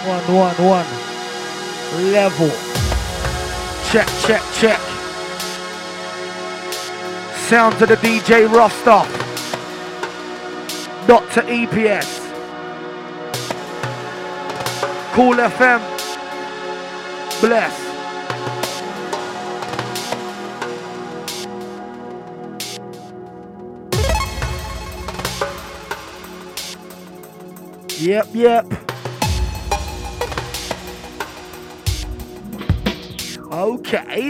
1. Level. Check, check, check. Sounds of the DJ roster. Dr. EPS. Cool FM. Bless. Yep. Okay.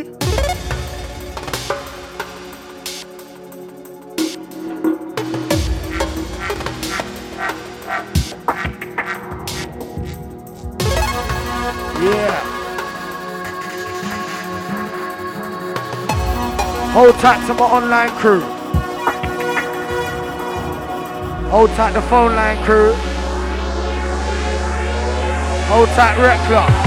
Yeah. Hold tight to my online crew. Hold tight the phone line crew. Hold tight Recla.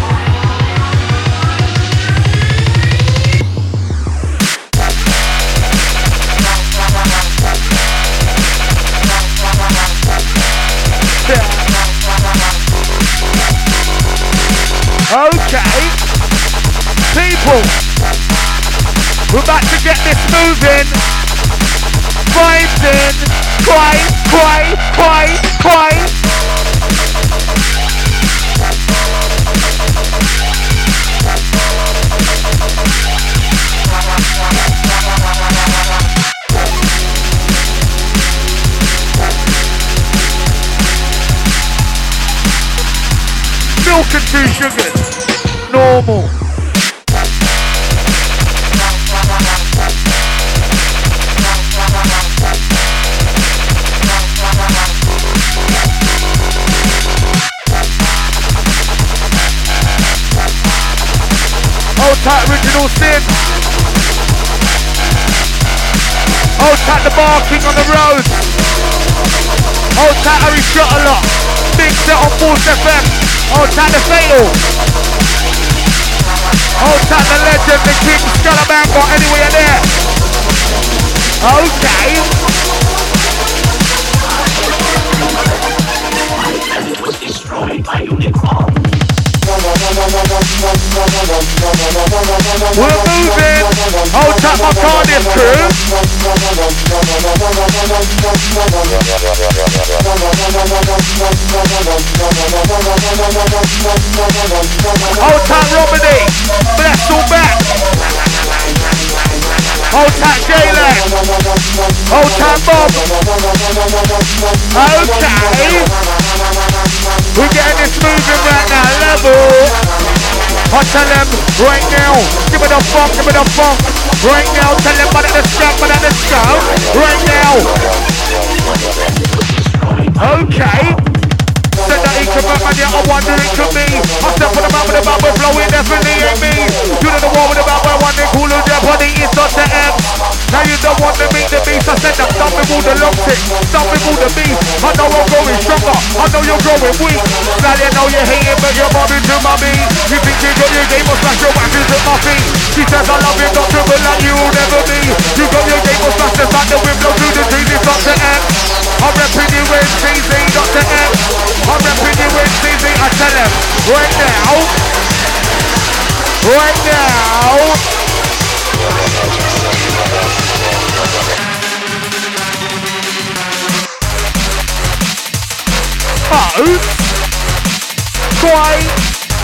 Okay, people, we're about to get this moving. Vibes in, cry. Milk and 2 sugars, normal. Hold tight Original Sin. Hold tight the barking on the road. Hold tight Harry Shutterlock. Big set on Force FM. Hold tight the Fatal. Hold tight the legend, the king, Scalamango, anywhere there. Okay. And it was destroyed by Unicron. We're moving. Hold tight my Cardiff crew. Hold tight Romany. Bless all back. Hold tight J-Lag. Hold tight Bob. Okay. We're getting this moving right now. Level. I tell them right now, give me the funk. Right now, tell them but at the scum. Right now. Okay. Said that he can man, yeah, I wonder it could be. I step on the map with the bubble flowing, definitely ain't me. You know the war with the bubble, one day cool on their body, it's not the M. Now you don't want to meet the beast, I said that stop with all the long tick, stop with all the beef. I know I'm growing stronger, I know you're growing weak. Now you know you're hating, but you're bobbing to my beat. You think you got your game, or smash your waxes at my feet. She says I love you, not trouble like you will never be. You got your game, or smash the fact that we blow through the trees, it's not the M. I'm repping you in CZ, not the M. I'm repping you in CZ, I tell them, right now. Oh, quite.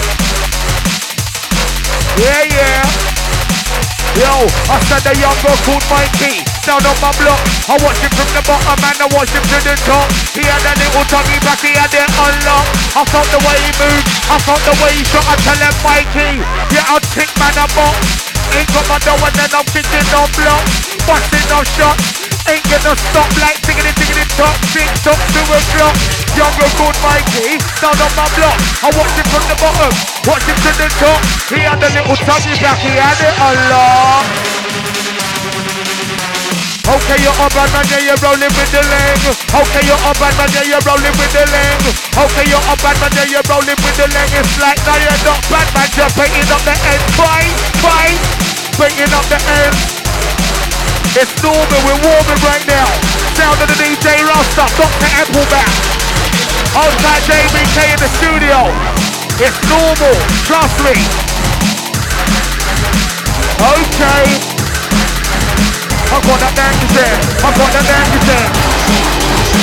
Yeah. Yo, I said the young girl called Mikey, down on my block. I watched him from the bottom and I watched him to the top. He had a little tummy back, he had it unlocked. I felt the way he moved, I felt the way he shot. I tell him Mikey, yeah, I'll tick man a box. Ain't got my dough and then I'm kicking on blocks, busting off shots. Ain't gonna stop like tickety top, tick tock to a clock. Young girl called Mikey, down on my block. I watched him from the bottom, watched him to the top. He had a little tummy back, he had it unlocked. Okay, you're up and man, yeah, you're rolling with the leg. Okay, you're up and man, yeah, you're rolling with the leg. Okay, you're up and man, yeah, you're rolling with the leg. It's like, now you're not bad man, you're painting up the end. Fine, painting up the end. It's normal, we're warming right now. Sound of the DJ Rasta, Dr. Appleback. Outside JBK in the studio. It's normal, trust me. Okay. I've got that damn there. I've got that damn there.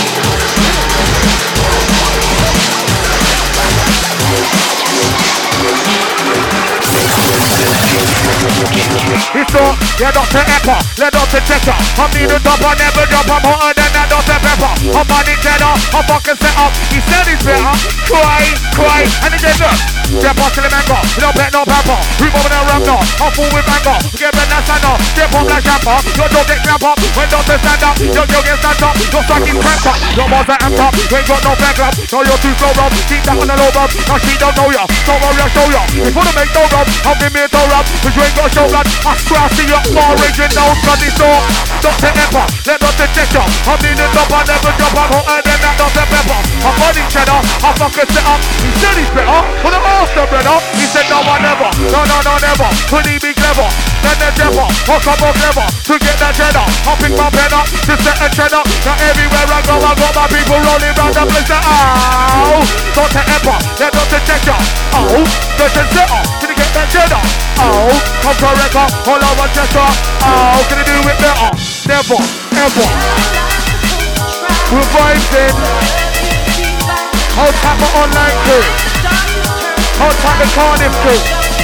It's all, yeah, Dr. Epper, let Dr. Checker. I'm needing top, I never drop, I'm hotter than that Dr. Pepper. I'm on it cheddar, I'm fucking set up. He said he's better, cry, and he said look. Step up to the mango, we don't bet no pepper. We moving around now, I'm full with mango. We get better than stand up, step up like champer. Your dog get clamp up, when Dr. stand up. Your get stand up, your fucking cramp up. Your balls are amped up, you ain't got no back club. No, you're too slow, rub, keep that on the low rub. Now she don't know ya, don't worry, I'll show ya. Before the make no rub, I'll give me a toe rub. Cause you ain't got a show blood, I swear I see your far original bloody store. Dr. Epper, let Dr. Checker. I'm needing top, I never drop, I'm hotter than that Dr. Pepper. I'm running cheddar, I fucking set up. He said he's better, for the master brother. He said no, I never, no, never. Could he be clever? Then the devil, or come on clever. To get that cheddar, I'll pick my pen up to set a cheddar. Now everywhere I go, I got my people rolling round the place. Ow, Dr. Epper, let Dr. Checker. Oh, Dr. Checker, can you get that cheddar? Oh, come to a record, all over Chester. Oh, can you do it better? Never, ever. We're vibing. Hold tight my online crew. Hold tight the Cardiff crew.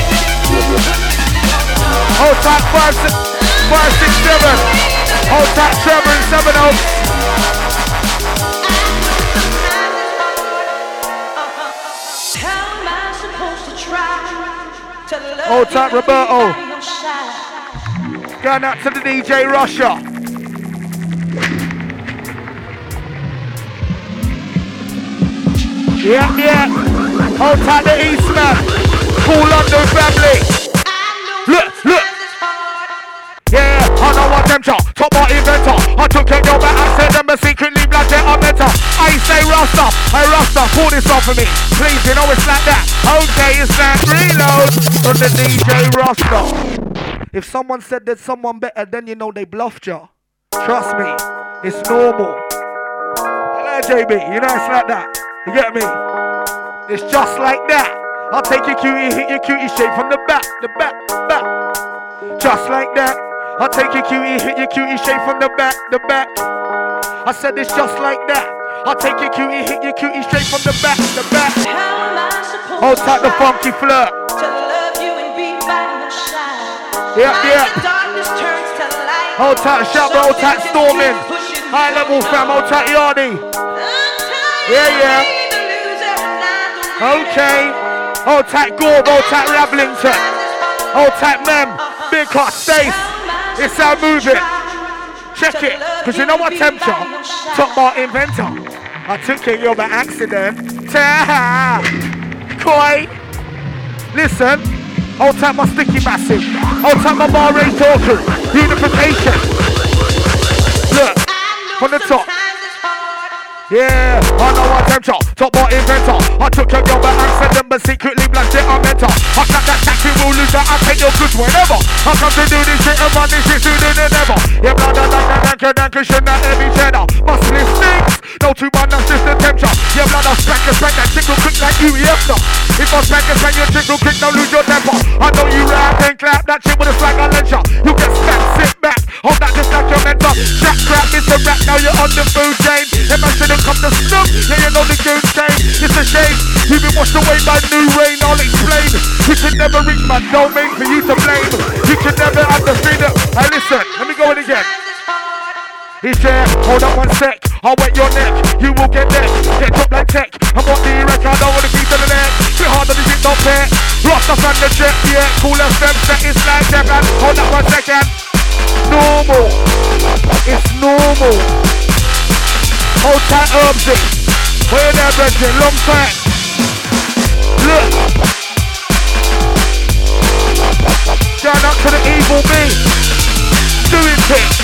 Hold tight 567. Hold tight Trevor and 7 Oaks. Hold tight Roberto. Going out to the DJ Russia. Yeah. Hold tight the Eastman. Full London family. Look. Yeah, I know what them chop. Top bar inventor. I took your girl back and said them a secretly black jet I met her. I say Rasta. Hey Rasta, pull this off for me. Please, you know it's like that. Okay, it's like reload on the DJ Rasta. If someone said there's someone better, then you know they bluffed ya. Trust me, it's normal. Hello JB, you know it's like that. You get me? It's just like that. I'll take your cutie, hit your cutie straight from the back. Just like that. I'll take your cutie, hit your cutie straight from the back. I said it's just like that. I'll take your cutie, hit your cutie straight from the back. Hold tight the funky flirt. Yeah. Hold tight shout, hold tight storming. High level fam, hold tight Yardy. Yeah. Okay. Hold tight Gorb, hold tight Rablington. Hold tight Mem. Big class safe. It's our moving. Check it. Cause you know what temperature? Top bar inventor. I took your girl by accident. Koi. Listen. Hold tight my sticky massive. Hold tight my bar rate talker. Unification. Look. From the top. Yeah, I know what temperature, top bar inventor. I took your girl by accident, but secretly black shit I meant her. I clap that taxi rule loser, I take your goods whenever. I come to do this shit and run this shit sooner than ever. Yeah, blah, danker, should not every cheddar. Muscle stinks, no 2 man, that's just the temperature. Yeah, blah, spank that chick will click like you, yeah, no. If I spank your chick will click, don't lose your temper. I know you rap and clap that shit with a flag I lent ya. You get smacked, sit back, hold that just like your mentor. Jack crap, it's a rap, now you're on the food chain. If I should've come to snook, yeah, you know the goon chain. It's a shame, you've been washed away by new rain, I'll explain. You could never reach my domain for you to blame. You could never understand it. Hey, listen, let me go in again. He's there, hold on 1 sec, I'll wet your neck, you will get neck, get dropped like tech. I'm what do you reckon, I don't wanna keep to the neck. Bit harder than shit, don't pay. Lost off on the jet, yeah, cool as them set, it's like that, man. Hold on 1 second. Normal, it's normal. Hold tight Herbsy, where there, Brendan, long time. Look. Shout out to the evil me, doing things.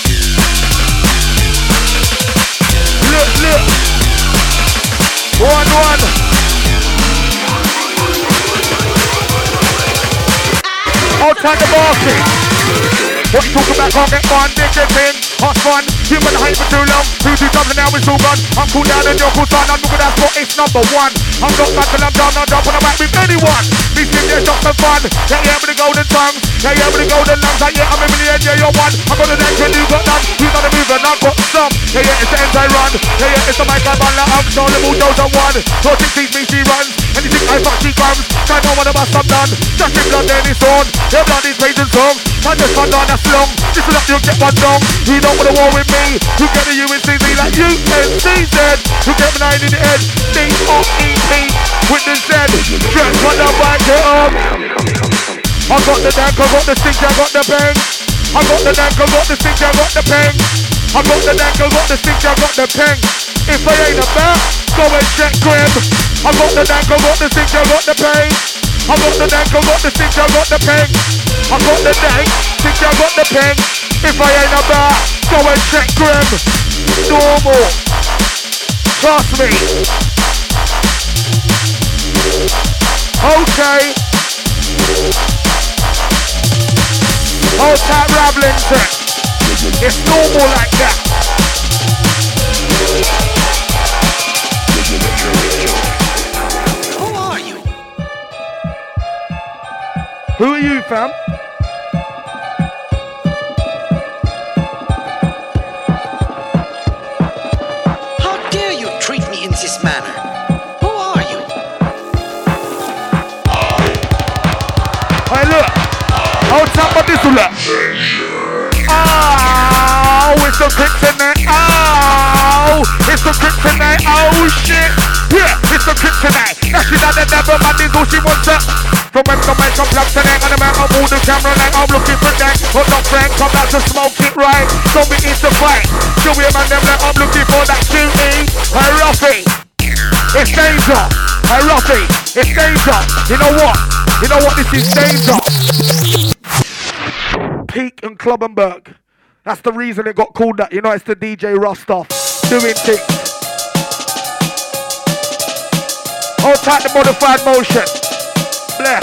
Look. 1-1. I'll take the basket. What you talking about? Can't get fun, big thing. Hot fun. You've been hype for too long. 2 2 now it's all gone. I'm cool down and you're cool son. I'm looking at but it's number one. I'm not back till I'm down, I'm dropping the mic with anyone. Me sing there just for fun. Yeah, yeah, with the golden tongues. Yeah, yeah, with the golden lungs. Yeah, I'm a million, yeah, you're one. I'm gonna dance when you got none. You gotta move and I've got some. Yeah, yeah, it's the ends I run. Yeah, yeah, it's the mic I run. I'm so the bulldozer one. So she sees me, she runs. Anything I fuck, she comes. Try no one of us, I'm done. Just in blood, then it's on. Your blood is praising song. I just run down, that's long. This is up, you'll get one wrong. You don't wanna war with me. You get the UNCZ like UNCZ. You get me 9 in the head. D-O-E-P. With the Z. Stretch on the back, get up. I got the dank, I got the stick, I got the bang. I got the dank, I got the stick, I got the bang. I got the dank, I got the stick, I got the bang. If I ain't about, go and check Grim. I got the dank, I got the stick, I got the bang. I got the dank, I got the stick, I got the bang. I got the dank, stick, I got the bang. If I ain't about, go and check Grim. Normal. Trust me. Okay. Hold tight, Ravlington. It's normal like that. Who are you? Who are you, fam? How dare you treat me in this manner? Who are you? Hey, look. Hold tight, my this look. Oh, it's the kryptonite. Oh, it's the kryptonite. Oh, shit. Yeah, it's the kryptonite. Now she done the devil, man, this all she wants up. From when the man come plug tonight, and the man I'll move the camera like I'm looking for that. But not friend, come out to smoke it right. Don't be in the fight. Show me a man them like I'm looking for that cutie. Hey, Ruffy, it's danger. Hey, Ruffy, it's danger. You know what? You know what? This is danger. Peak and Clubbenberg. That's the reason it got called that. You know, it's the DJ Rostov doing things. Hold tight the modified motion. Bless.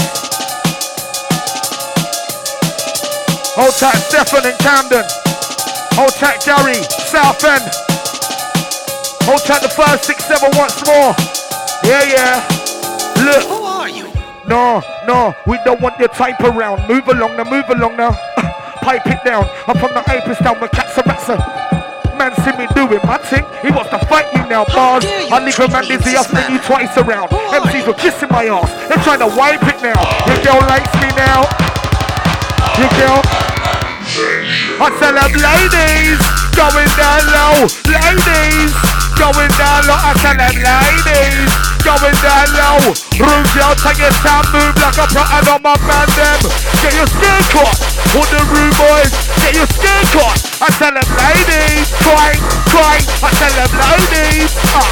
Hold tight Stefan in Camden. Hold tight Gary, Southend. Hold tight the 567 once more. Yeah, yeah. Look. Who are you? No, no, we don't want your type around. Move along now. Pipe it down. I'm from the Apis down with Katsaratsa. Man see me doing my thing. He wants to fight me now, bars. I leave a man dizzy, I fling you twice around. MCs were kissing my ass. They're trying to wipe it now. Your girl likes me now. Your girl. I tell them, ladies, going down low. Ladies, going down low. I tell them, ladies, going down low. Room girl, take your time, move like a pattern on my band them. Get your skin caught. All the rude boys, get your skin caught. I tell them, ladies, cry. I tell them, ladies,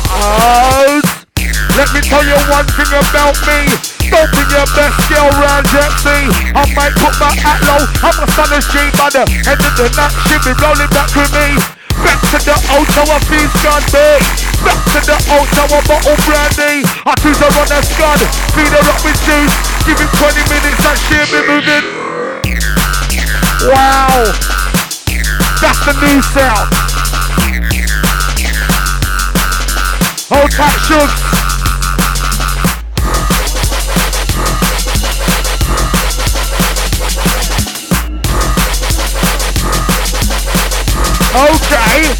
let me tell you one thing about me. Don't bring your best girl round Jepsy. I might put my hat low. I'm a son of G, by the end of the night, she'll be rolling back with me. Back to the old tower, feast gun big. Back to the old tower, bottle brandy. I choose her on a scud, feed her up with juice. Give him 20 minutes, that she'll be moving. Wow, that's the new sound. Hold tight, Shugs. Okay.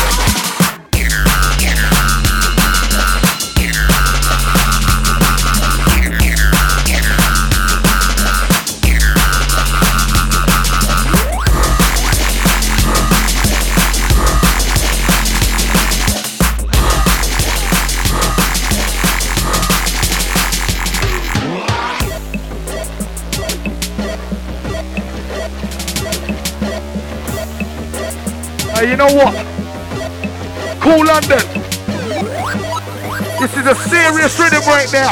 You know what? Cool London. This is a serious rhythm right now.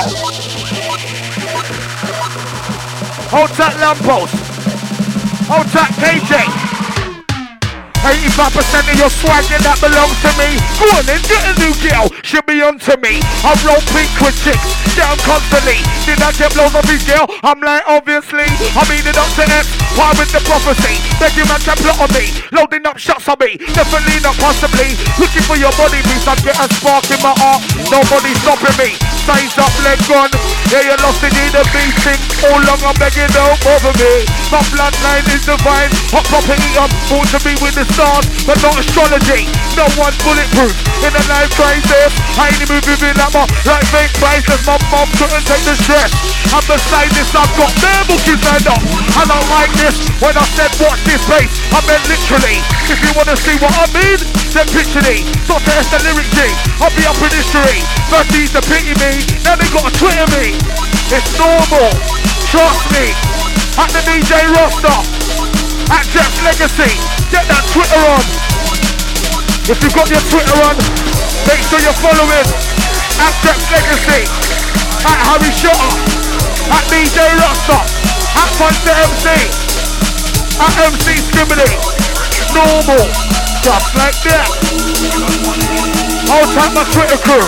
Hold tight Lamppost. Hold tight KJ. 85% of your swag, and that belongs to me. Go on then, get a new girl, she'll be onto me. I roll pink with chicks, down constantly. Did I get blows off his girl? I'm like, obviously. I mean it up to X, why with the prophecy? Begging man to plot on me, loading up shots on me. Definitely not possibly. Looking for your body piece, I get a spark in my heart. Nobody stopping me. Size up, leg gone. Yeah, you lost it in the beating. All long I'm begging, don't bother me. My bloodline is divine. Hot property, I'm born to be with the stars, but not astrology. No one's bulletproof in a life crisis. I ain't moving like my life ain't priceless. My mom couldn't take the stress. And beside this, I've got bare bookies lined up. I don't like this. When I said watch this space, I meant literally. If you wanna see what I mean, then picture me. Dr. S the lyric G, I'll be up in history. First they used to pity me, now they gotta Twitter me. It's normal, trust me. At the DJ roster, at Jeff's Legacy, get that Twitter on. If you've got your Twitter on, make sure you're following at Jeff's Legacy, at Harry Shutter, at DJ Roster, at Punch the MC, at MC Scribbly. Normal, just like that. I'll tap my Twitter crew.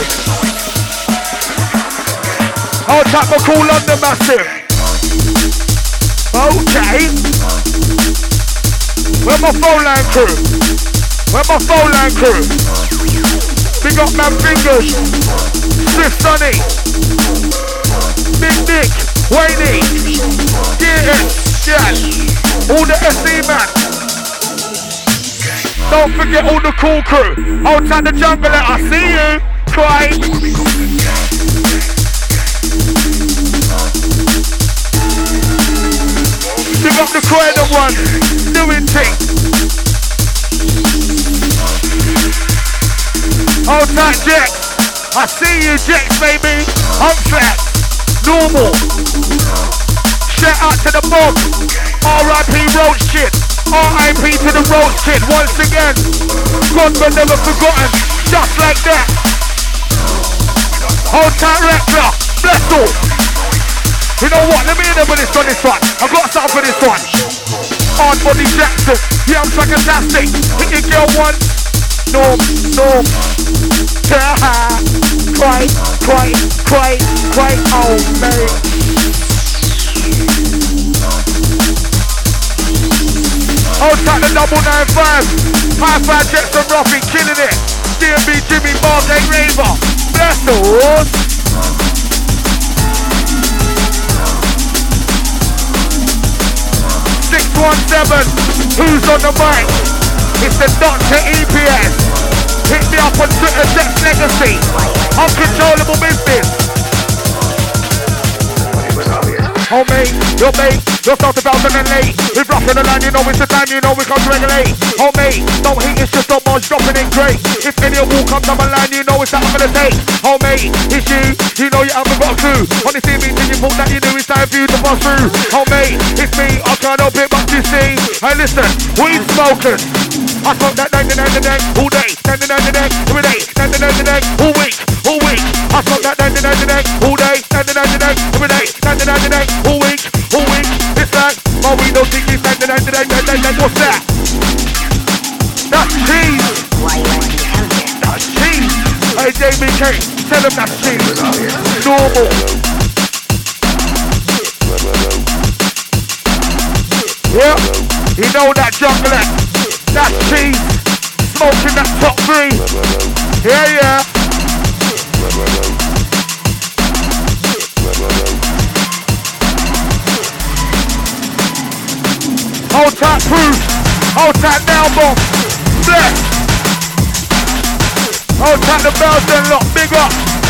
I'll tap my Cool London Massive. Okay. Where my phone line crew? Where my phone line crew? Big up man fingers. Swift Sunny. Big Dick. Wayne. Yeah. All the SC man. Don't forget all the cool crew. Outside the jungle, I see you. Cry. Big up the creative one. Doing things. Outside Jax. I see you, Jax, baby. I'm flat. Normal. Shout out to the mob. R.I.P. Roach Kid. R.I.P. to the Roach Kid once again. God but never forgotten. Just like that. Hold tight, Rector. Bless all. You know what? Let me hear them with this one. I've got something for this one. Hard Body Jackson. Yeah, I'm fantastic. Hit your girl once. Norm. Cry. Oh, mate. Hold tight the 995. High five Jackson Ruffy, killing it. DMB Jimmy Margate Raver. Bless the horse. 617. Who's on the mic? It's the Dr. EPS. Hit me up on Twitter, Jeff's Legacy. Uncontrollable business. Oh mate, you're south about and late. We're roughing the line, you know it's the time, you know we come to regulate. Oh mate, don't hate, it's just a march dropping in great. If any of you comes down my line, you know it's that I'm gonna take. Oh mate, it's you know you haven't got a clue. Honestly, me till you thought that you knew it's time for you to pass through. Oh mate, it's me, I can't help it but to see. Hey listen, weed smokers. I smoke that dang all day, dang every day, dang all week. I smoke that dang all day, dang every day, dang all week. It's like, oh we don't think it's dang, what's that? That's cheese. That's cheese. Hey JBK, tell them that's cheese. Normal. Yeah, you know that jungle. That's cheese, smoking that top 3. Yeah. Hold tight proof, hold tight now bomb, bless. Hold tight the bells then lock, big up.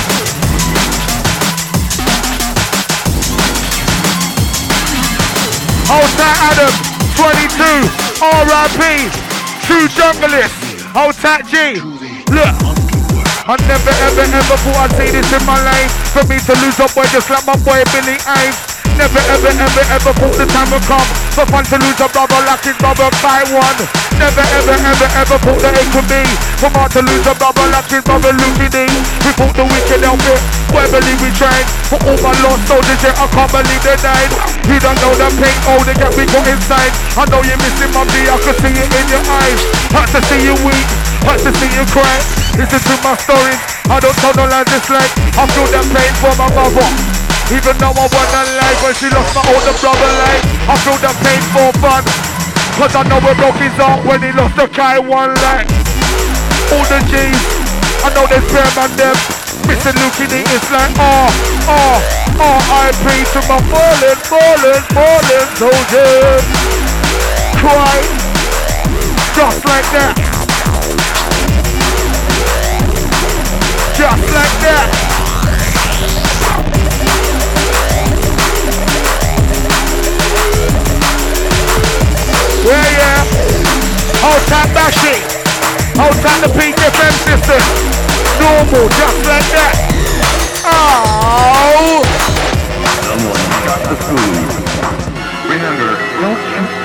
Hold tight Adam, 22, R.I.P. True junglist, hold tight G. Look, I never ever thought I'd see this in my life. For me to lose up boy just like my boy Billy Ames. Never ever thought the time would come For fun to lose a brother like his brother by one. Never ever ever ever put the hate to me. For man to lose a brother like his brother Lucky D. We put the wicked outfit, where believe we train. For all my lost soldiers, yeah, I can't believe they died. You don't know the pain, oh, they get me put inside. I know you're missing my V, I can see it in your eyes. Hurt to see you weak, hurt to see you cry. Listen to my stories, I don't tell no lies, it's like I feel the pain for my mother. Even though I won her life when she lost my older brother life, I feel the pain for fun. Cause I know it broke his heart when he lost the Kai one life. All the G's, I know there's fair man them. Mr. Lucky D is like, R.I.P. to my fallen soldiers. Cry, just like that. Just like that. Yeah. Hold tight Bashi. Hold tight the PGFM system. Normal, just like that. Oh. Someone got the food. Remember, don't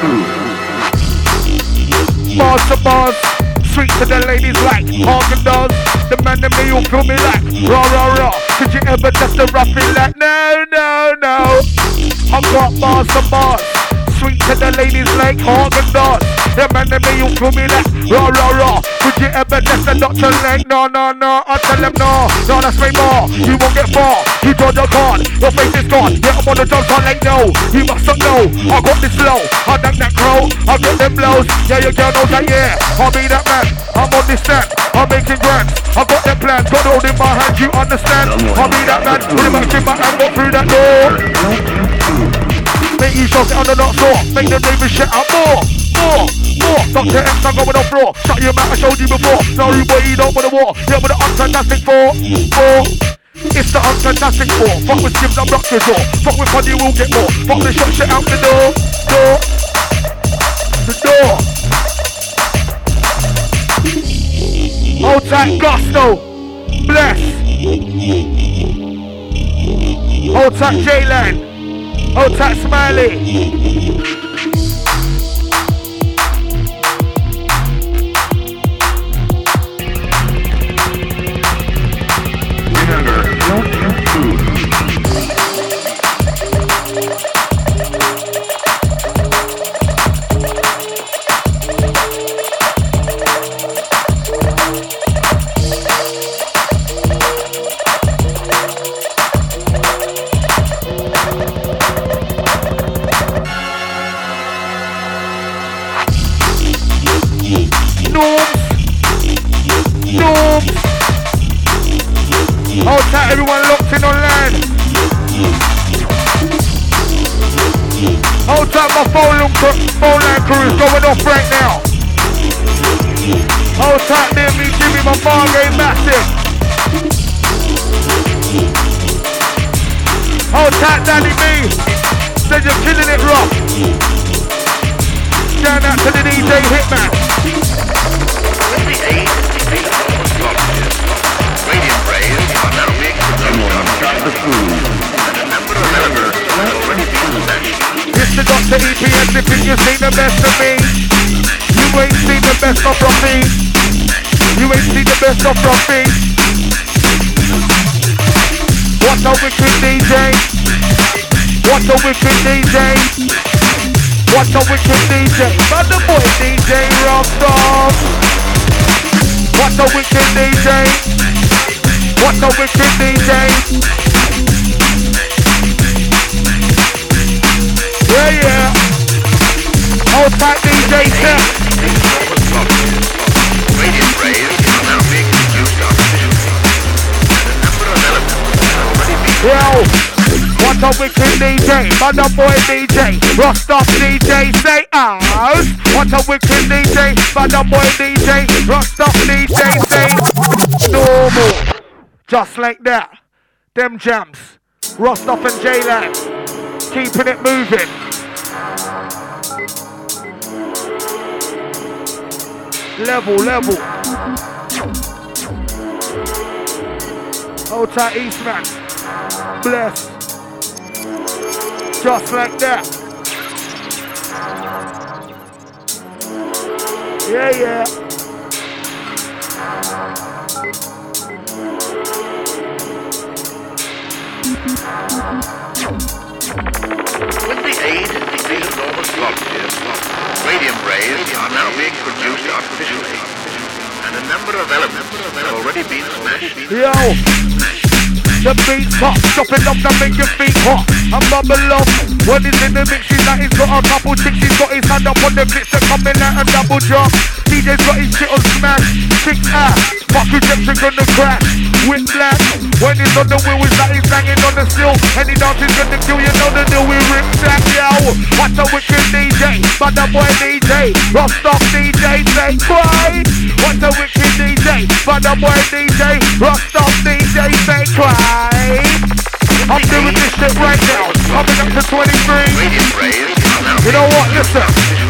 eat food. Bars to bars. Sweet to the ladies like Hagen does. The man in me who feel me like rah. Could you ever test the roughie like no. I got bars to bars. Sweet to the ladies like Hagen does. The man in me who feel me like rah. Could you ever test the doctor like no. I tell them no, that's way more. You won't get far. You draw your card, your face is gone. Yeah, I'm on the job, can't like no. You must not know. I got this flow. I done that crow. I get them blows. Yeah, your girl knows that, yeah. I'll be that man. I'm on this stand. I'm making grand. I got them plans. Got hold in my hand. You understand? I'll be that man. Put him back in my hand. Walk through that door. Make you shout it on the dance floor. Make them ravers shout out more. Dr. X, I'm going on floor. Shut your mouth, I showed you before. No, you boy, you don't want the war. Yeah, with the unfantastic four. It's the unfantastic four. Fuck with Skims, I'm rock the door. Fuck with Honey, we'll get more. Fuck the shot out the door. The door. Hold tight, Gusto. Bless. Hold tight, J-Land. Hold tight, Smiley. Hold tight, everyone locked in online. Hold tight, my phone line crew is going off right now. Hold tight, near me, Jimmy, my bar game massive. Hold tight, Danny B. Said you're killing it rough. Shout out to the DJ Hitman. Radiant rays are now being got the food. Remember, already been It's the Dr. EPS if you seen the best of me. You ain't seen the best of Ruffy. You ain't seen the best of Ruffy. What a wicked DJ. What a wicked DJ. What a wicked DJ. But the boy DJ rocked off. What a wicked DJ. What a wicked DJ. Yeah. Hold tight DJ set. radiant rays are now making use of the number of elements already being what a wicked DJ, mother boy DJ, Rostov DJ, say ours. What a wicked DJ, mother boy DJ, Rostov DJ, say normal. Just like that. Them jams, Rostov and J-Land, keeping it moving. Level. Hold tight, Eastman. Bless. Just like that. Yeah, yeah. With the aid of these enormous volunteers, radium rays are now being produced artificially, and a number of elements have already been smashed. Yo, the beat's hot, chopping up to make your feet hot. And bubble up, when he's in the mix, he's like he's got a couple chicks, he's got his hand up on the clips that coming out and double drop. DJ's got his shit on smash, kick ass, fuck who Jackson gonna crash. Whip black, when he's on the wheel, he's like he's hanging on the sill. Any dance is gonna kill, you know the deal, we rip that, yo. What's a wicked DJ, but the boy DJ, Rough Off DJ, say cry. What's a wicked DJ, but the boy DJ, Rough Off DJ, say cry. I'm doing this shit right now, coming up to 23. You know what, listen.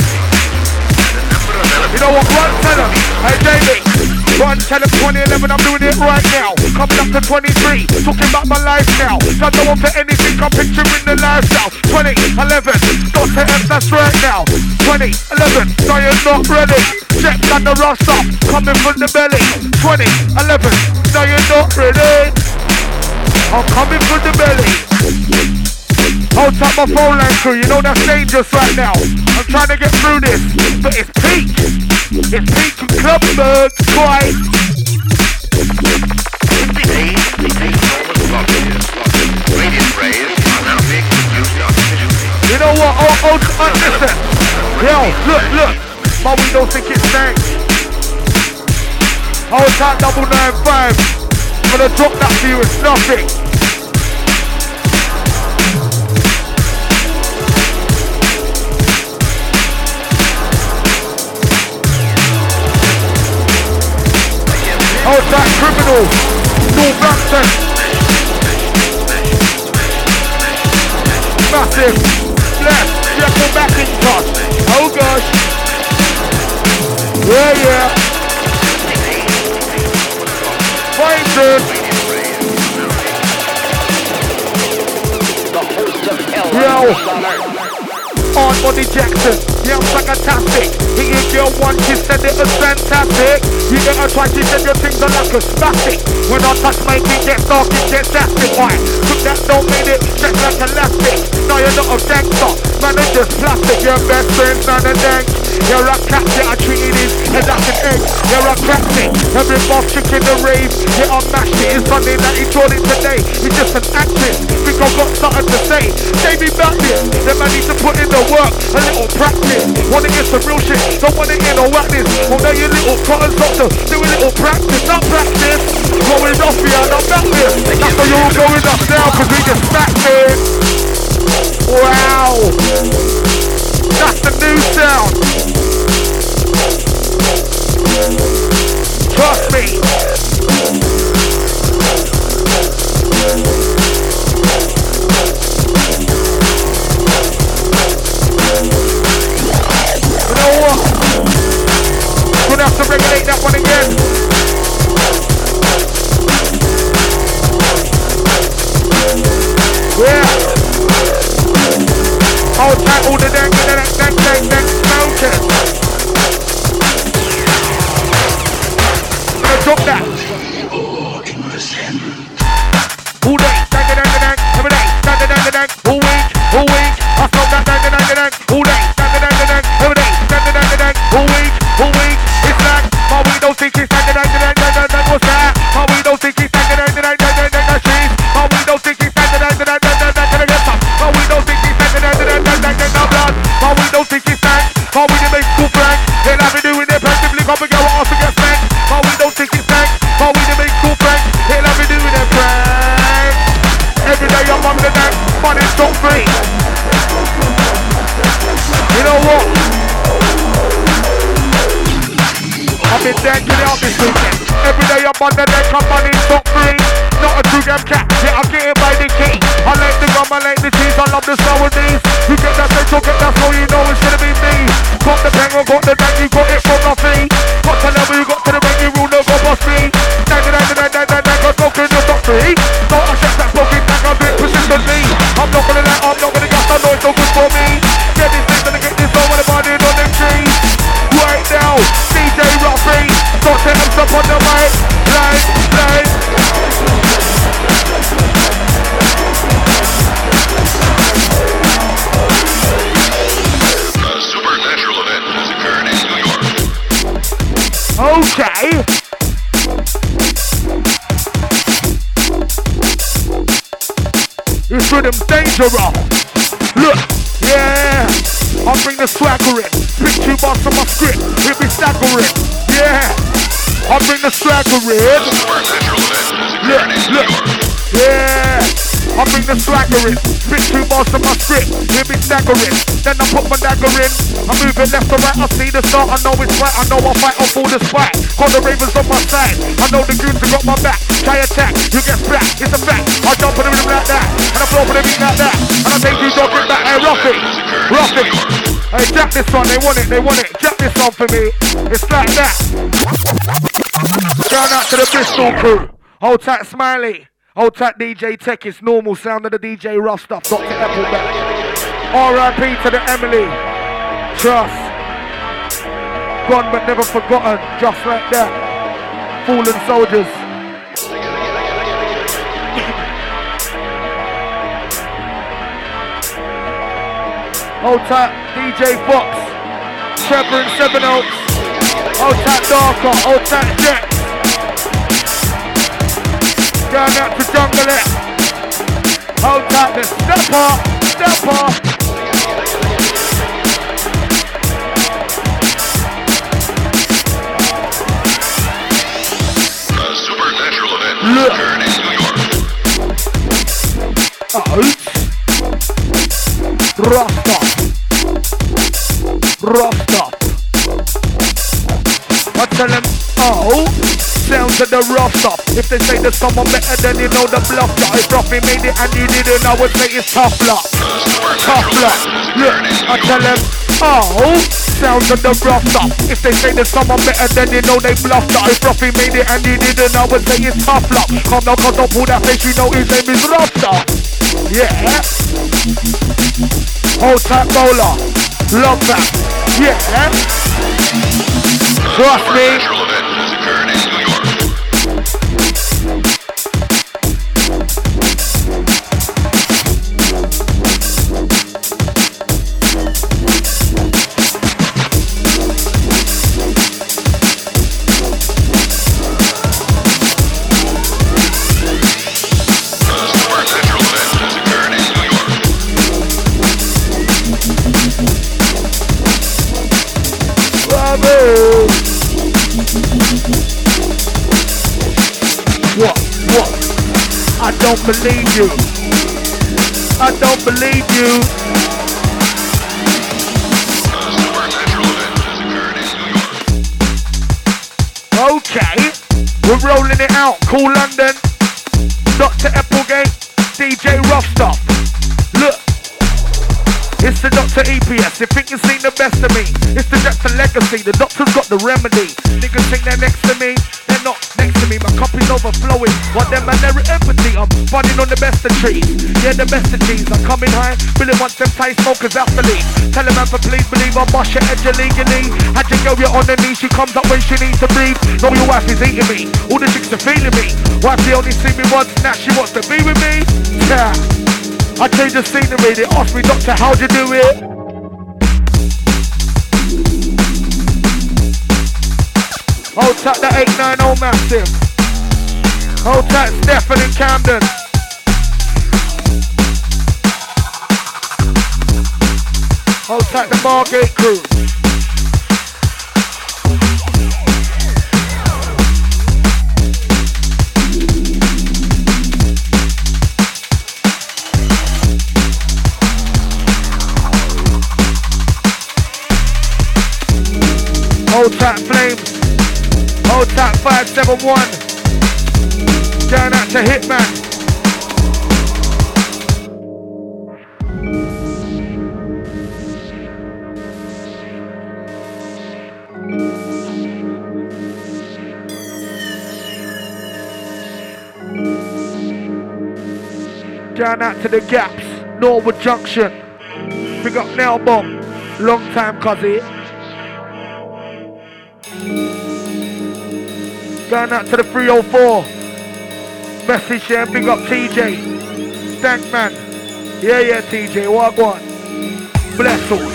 You know what, run tell him, hey Jamie, run tell him 2011, I'm doing it right now. Coming up to 23, talking about my life now. Don't go on for anything, I'm picturing the lifestyle. 2011, got to end, that's right now. 2011, no you're not ready. Check on the rust up, coming from the belly. 2011, no you're not ready. I'm coming from the belly. Hold up my phone line crew, you know that's dangerous right now. I'm trying to get through this, but it's peak. It's peak from Clubberg, twice. You know what, listen. Yo, look, but we don't think it stinks. Hold tight 995. I'm gonna drop that for you, it's nothing. Hold that criminal, Northampton. Massive, left, triple backing touch. Oh gosh. Yeah. Poison. Yo. On Money Jackson, yeah, I'm fantastic. He is your one, she said it was fantastic. You get her twice, she said your things are like a spastic. When I touch make it get dark, it gets drastic. Why? Took that don't mean it, stretch like elastic. No, you're not a gangster, man, it's just plastic. Your best friend's not a dank. You're a cat, yeah, I treated his head like an egg. You're a crafty, every boss chick in the rave. Yeah, I'm mashed it, it's funny that he told it today. He's just an actress, think I've got something to say. Say me back this, then I need to put in the work, a little practice. Wanna get some real shit, don't wanna get no whackness. Although you little cotton doctor, do a little practice, not practice. Going off here, not back this. That's why you're all going up now, cause we just smacked it. Wow, that's the new sound. Trust me. You know what? Gonna have to regulate that one again. Yeah. Hold tight all the dang, smoking. Gonna drop that. All day, dang, every day, dang, all week, I stop that, dang, all day, dang, every day, dang, all week, it's like, my we don't think it's dang, what's that? My we don't think it's dang, cheese, my we don't think it's dang, my we don't think it's dang, blood, my we don't think it's dang, my we didn't make school prank, they'll have me doing it practically, come and go off and get spanked, my we don't think it's dang, my we didn't make school prank, they'll have me doing it prank, every day I'm on the neck, money's so free. You know what? I've been dangling out this weekend. Every day I'm on the deck, I'm money top free. Not a true damn cat, yeah, I get it by the key. I like the gum, I like the cheese, I love the sour knees. You get that central, get that flow, you know it's gonna be me. Got the penguin, got the dang, you got it from nothing. Got the level, you got to the ring, you rule, no go boss me. Dang, got smoking, you're not free. So I check that smoking, dang, I do it persistently. I'm not gonna let, I'm not gonna gas, I know it's no good for me. Get this thing, gonna get this on when I'm on the trees. Right now, This rhythm's dangerous. Look, yeah. I'll bring the swagger in. Spit 2 bars on my script. It'll be staggering. Yeah. I'll bring the swagger in. Look. Yeah. I'll bring the swagger in. Spit 2 bars on my script. It'll be staggering. Then I put my dagger in. I move it left to right. I see the start. I know it's right. I know I'll fight off all the spite. Got the ravens on my side. I know the goons have got my back. Try attack. You get splat. It's a fact. I jump on the rhythm like that. And I blow on the beat like that. And I take you talking back. Hey, rough it. Hey, jack this one. They want it. Jack this one for me. It's like that. Shout out to the Bristol crew. Hold tight, Smiley. Hold tight, DJ Tech. It's normal sound of the DJ Rough Stuff. Dr. Appleback. R.I.P. to the Emily. Trust. Gone but never forgotten. Just like that. Fallen soldiers. Hold tight, DJ Fox. Trevor and Seven Oaks. Hold tight, Darker. Hold tight, Jack. Going out to Jungle It. Hold tight, the Stepper. Supernatural event occurred in New York. Rough stuff. I tell them, sounds of the rough stuff. If they say there's someone better, then you know the bluff. If Ruffy made it and you didn't, I would say it's tough luck. Look, I tell them, sounds of the rough stuff. If they say there's someone better, then you know they bluffed up. If Ruffy made it and you didn't, I would say it's tough luck. Come now, cause don't pull that face, you know his name is Rough Stuff. Yeah. Hold tight, bowler. Love that. Yeah. Trust me. Supernatural event occurred in New York. What? I don't believe you. Okay, we're rolling it out. Cool London, Dr. Applegate, DJ Rough Stuff. Look. It's the Dr. EPS, they think you've seen the best of me. It's the Jackson legacy, the doctor's got the remedy. Niggas think they're next to me, they're not next to me. My copy's overflowing, want them and their empathy. I'm budding on the best of trees, yeah, the best of trees. I'm coming high, Billy wants them tight smokers out to leave. Tell them man for please believe I'll bust your edge illegally. Had your girl, you're on the knee, she comes up when she needs to breathe. Know your wife is eating me, all the chicks are feeling me. Wife, she only see me once, now she wants to be with me. Yeah. I change the scenery, they ask me, doctor, how'd you do it? Hold tight the 890 massive. Hold tight Stephen in Camden. Hold tight the Margate crew. Hold tight Flames. Hold tight 571. Going out to Hitman. Going out to the Gaps, Norwood Junction. Big up Nail Bomb. Long time cuzzy. Going out to the 304. Message here, big up TJ. Thank man. Yeah, TJ, what one? Bless all.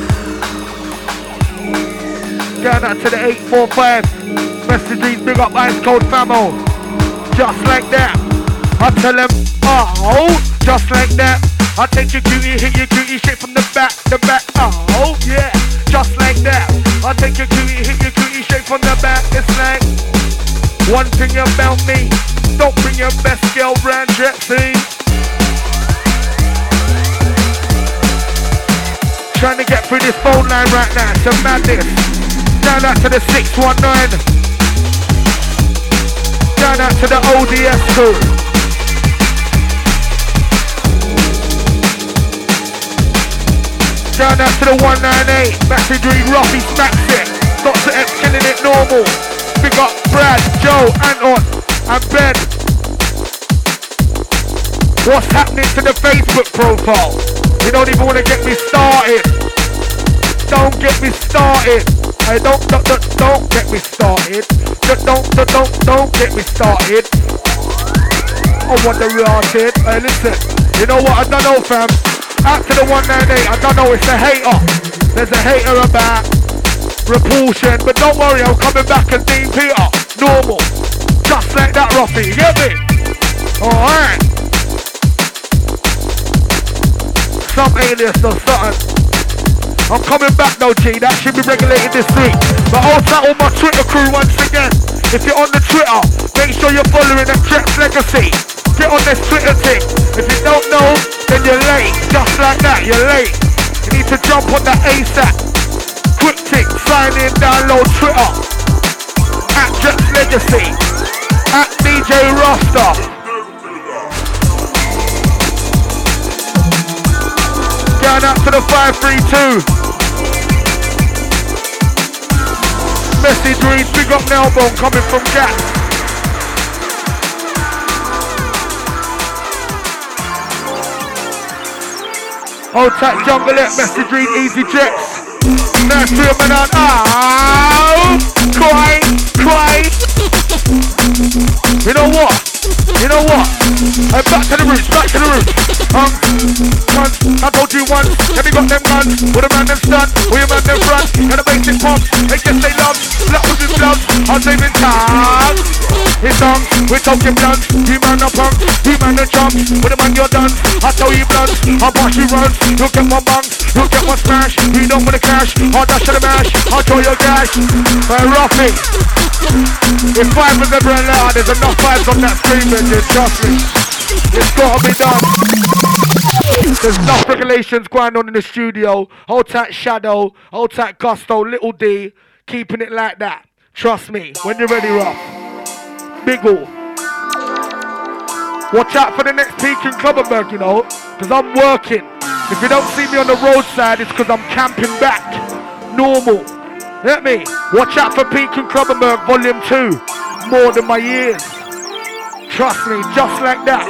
Going out to the 845. Message these, big up Ice Cold Famo. Just like that. I tell them, just like that. I take your cutie, hit your cutie straight from the back, oh yeah, just like that. I take your cutie, hit your cutie straight from the back. It's like, one thing about me, don't bring your best girl round, Jetsy. Trying to get through this phone line right now, it's a madness. Down out to the 619. Down out to the ODS crew. Down out to the 198. Massive Dream, Ruffy smacks it. Dr. X killing it normal. Big up Brad, Joe, Anton, and Ben. What's happening to the Facebook profile? You don't even want to get me started. Don't get me started. Hey, don't get me started. Don't get me started. I wonder who I said. Hey, listen. You know what? I don't know, fam. Out to the 198. I don't know. It's a hater. There's a hater about repulsion, but don't worry. I'm coming back as Dean Peter. Normal. Just like that, Ruffy. You get me? All right. Some alias or something. I'm coming back though, G. That should be regulated this week. But I'll tell all my Twitter crew once again. If you're on the Twitter, make sure you're following the Jets Legacy. Get on this Twitter thing. If you don't know, then you're late. Just like that, you're late. You need to jump on the ASAP. Quick tick, sign in, download Twitter. At Jets Legacy. At DJ Rasta. Down out to the 532. Messy Dreams, big up Melbourne, coming from Jack. Old Tack Junglet, Messy Dream, Easy Jets. Nice to him and on. Oh, cry. You know what? I'm back to the roots. I told you once, have you got them guns? With a man them stunt, with a man them front, and the basic pumps, they guess they love, black with his gloves, I'm saving time. His songs, we're talking blunts, you man the punk, you man the chumps, with a man you're done, I tell you blunts, I'll pass you runs, you'll get one bunks, you'll get one smash, you know for the cash, I'll dash to the mash, I'll show your gash, Ruffy. If 5 was ever allowed, there's enough 5s on that screen, bitches, trust me. It's gotta be done. There's enough regulations going on in the studio. Hold tight Shadow, hold tight Gusto, Little D, keeping it like that. Trust me, when you're ready, Ruff. Biggle. Watch out for the next peak in Clubberberg, you know, because I'm working. If you don't see me on the roadside, it's because I'm camping back. Normal. Let me. Watch out for Peak and Clubberberg Volume 2. More than my years. Trust me, just like that.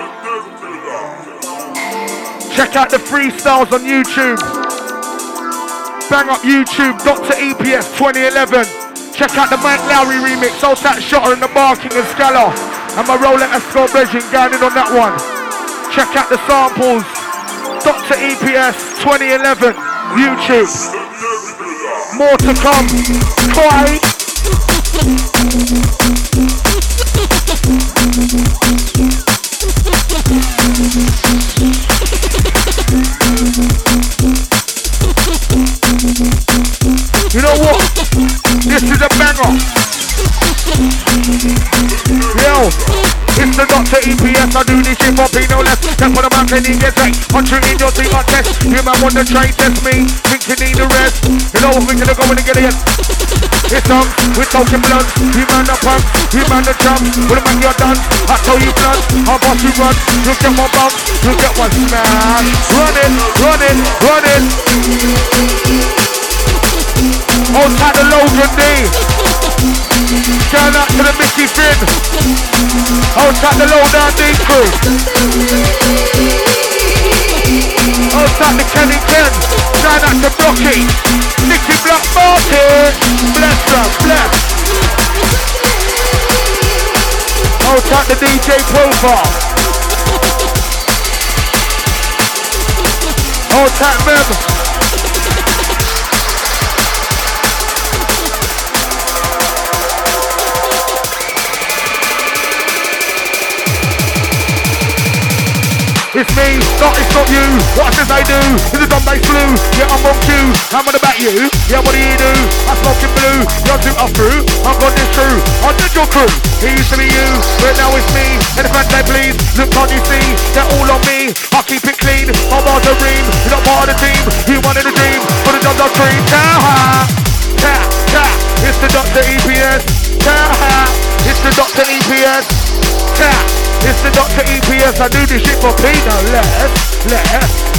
Check out the freestyles on YouTube. Bang up YouTube, Dr. EPS 2011. Check out the Mike Lowry remix, Old Tack Shotter and the Barking and Scala. And my Rolex Escort Bridging going in on that one. Check out the samples, Dr. EPS 2011, YouTube. More to come. Cry. You know what? This is a banger. Yo, it's the Dr. EPS. I do this shit for Pino less. That's what I'm out and he gets right. Punching in your thing on test. You man want to try test me. Think you need the rest. You know we're gonna go in and get it. It's on, we're talking blunts. You man the punk, you man the jump. With a man you're done. I tell you blunt, I'll boss you run. You'll get one bump, you'll get one smash. Run it. Hold tight the Logan D. Shout out to the Mickey Finn. Hold tight the Low Down D crew. Hold tight the Kenny Ken. Shout out to Brocky. Nicky Black Martin. Bless her, bless. Hold tight the DJ Profile. Hold tight Mem. It's me, it's not you. What I I do is a dumb bass blue. Yeah, I'm on cue. I'm gonna back you. Yeah, what do you do? I'm smoking blue. You're too up through. I'm on this crew. I did your crew. It used to be you, but now it's me. And the fans they please. Look, can't you see? They're all on me. I keep it clean. I'm on the ream. You're not part of the team. You wanted a dream, but the job's not dream. Ta-ha! Ta-ha! It's the Dr. EPS. Ta-ha! It's the Dr. EPS. Ta-ha! It's the Dr. EPS. I do this shit for P, no less.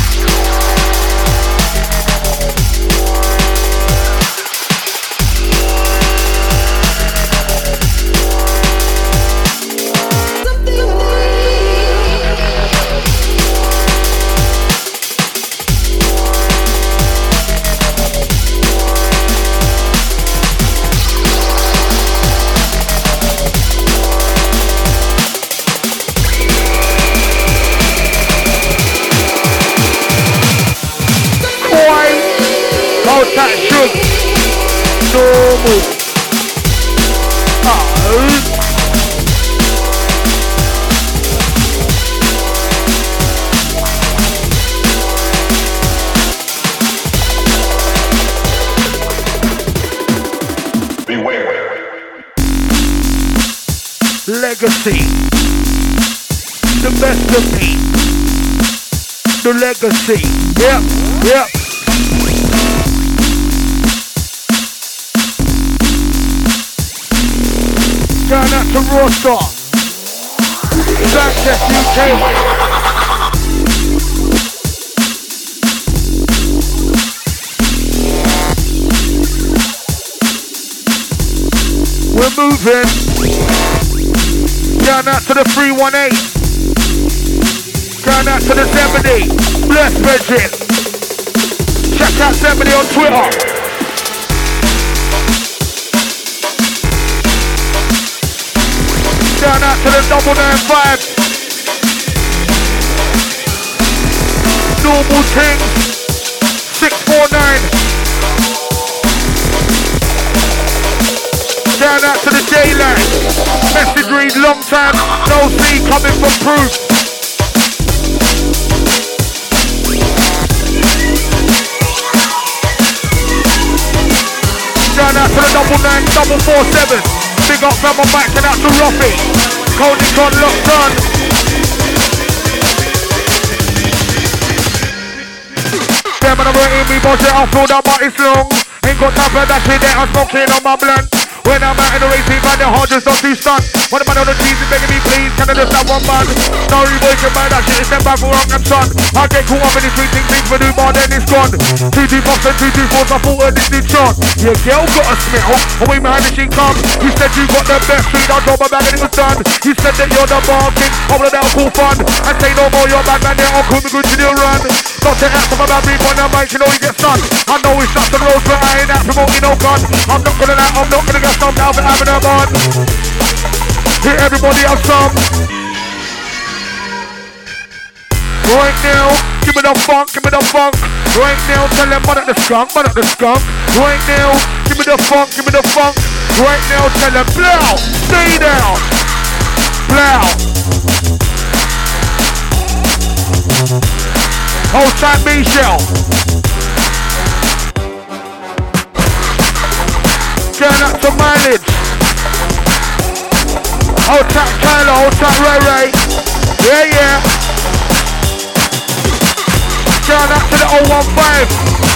That should normal. Beware. Legacy. The best of me. The legacy. Yep. Turn out to Raw Star. Success UK. We're moving. Turn out to the 318. Turn out to the 70. Bless Bridget. Check out 70 on Twitter. Down out to the 995. Normal King 649. Down out to the J-Line. Message read long time. No C coming from proof. Down out to the 99447. Big up from my back and out to Ruffy. Cody got locked on. Them and I'm rating me budget, I feel that but it's long. Ain't got time for that shit that I'm smoking on my blunt. When I'm out in the racing man, the hard just not too stunt. When the man on the cheese is begging me please, can I just have one man? Sorry boys, you mind that shit, it's them back for wrong and son. I get caught up in the street, things for new bar, then it's gone. 2-2 box and 2-2 4s, I thought this new chant. Your girl got a smell, away behind the she come. You said you got the best street, I drop my bag and it was done. You said that you're the bar king, all of that cool fun. And say no more, you're bad man, they're all cool, good to the run. Got the act of a bad brief on the mic, you know you get stunned. I know it's not the road, but I ain't out promoting no gun. I'm not gonna get stomped out for having a man. Hit everybody have some. Right now, give me the funk. Right now, tell them man at the skunk. Right now, give me the funk. Right now, tell them blow, stay down. Blow. Hold tight, Michelle. Turn up to mileage. Hold tight, Tyler. Hold tight, Ray. Yeah. Turn up to the 015.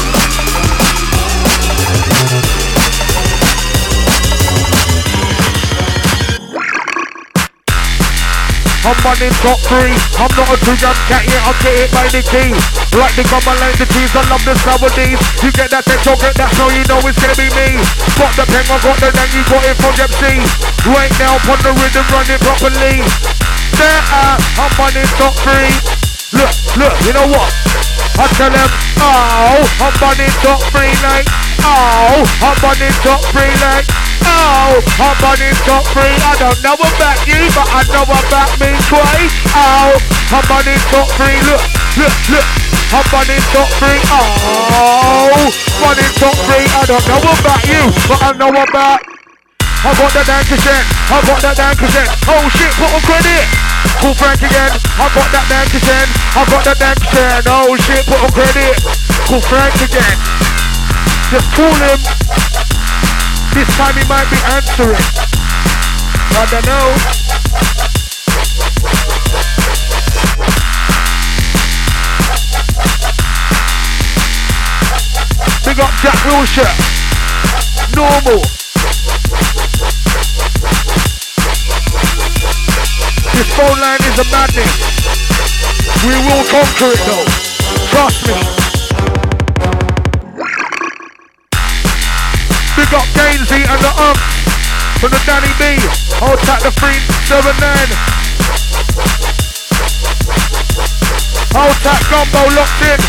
I'm running top 3. I'm not a two-gun cat yet, I'll get it by the key. Like the gum, I like the cheese, I love the sour D's. You get that text, you'll get that, so you know it's gonna be me. Got the pen, I got the name, you got it from MC. Right now, put the rhythm, run it properly. There, I'm running top 3. Look, you know what? I tell them, oh, I'm running top 3 like, oh, I'm running top 3 like, oh, I'm running top 3. I don't know about you, but I know about me twice. Oh, I'm running top 3. Look, I'm running top 3. Oh, running top 3. I don't know about you, but I know about. I got that 9%. Oh shit, put on credit. Cool Frank again. I got that dank again. I got that dank again. Oh shit, put on credit. Cool Frank again. Just call him. This time he might be answering. I don't know. Big up Jack Wilshire. Normal. This phone line is a madness. We will conquer it though. Trust me. Big up Gainsey and the from the Danny B. Hold tight the 379. Hold tight Gumbo locked in.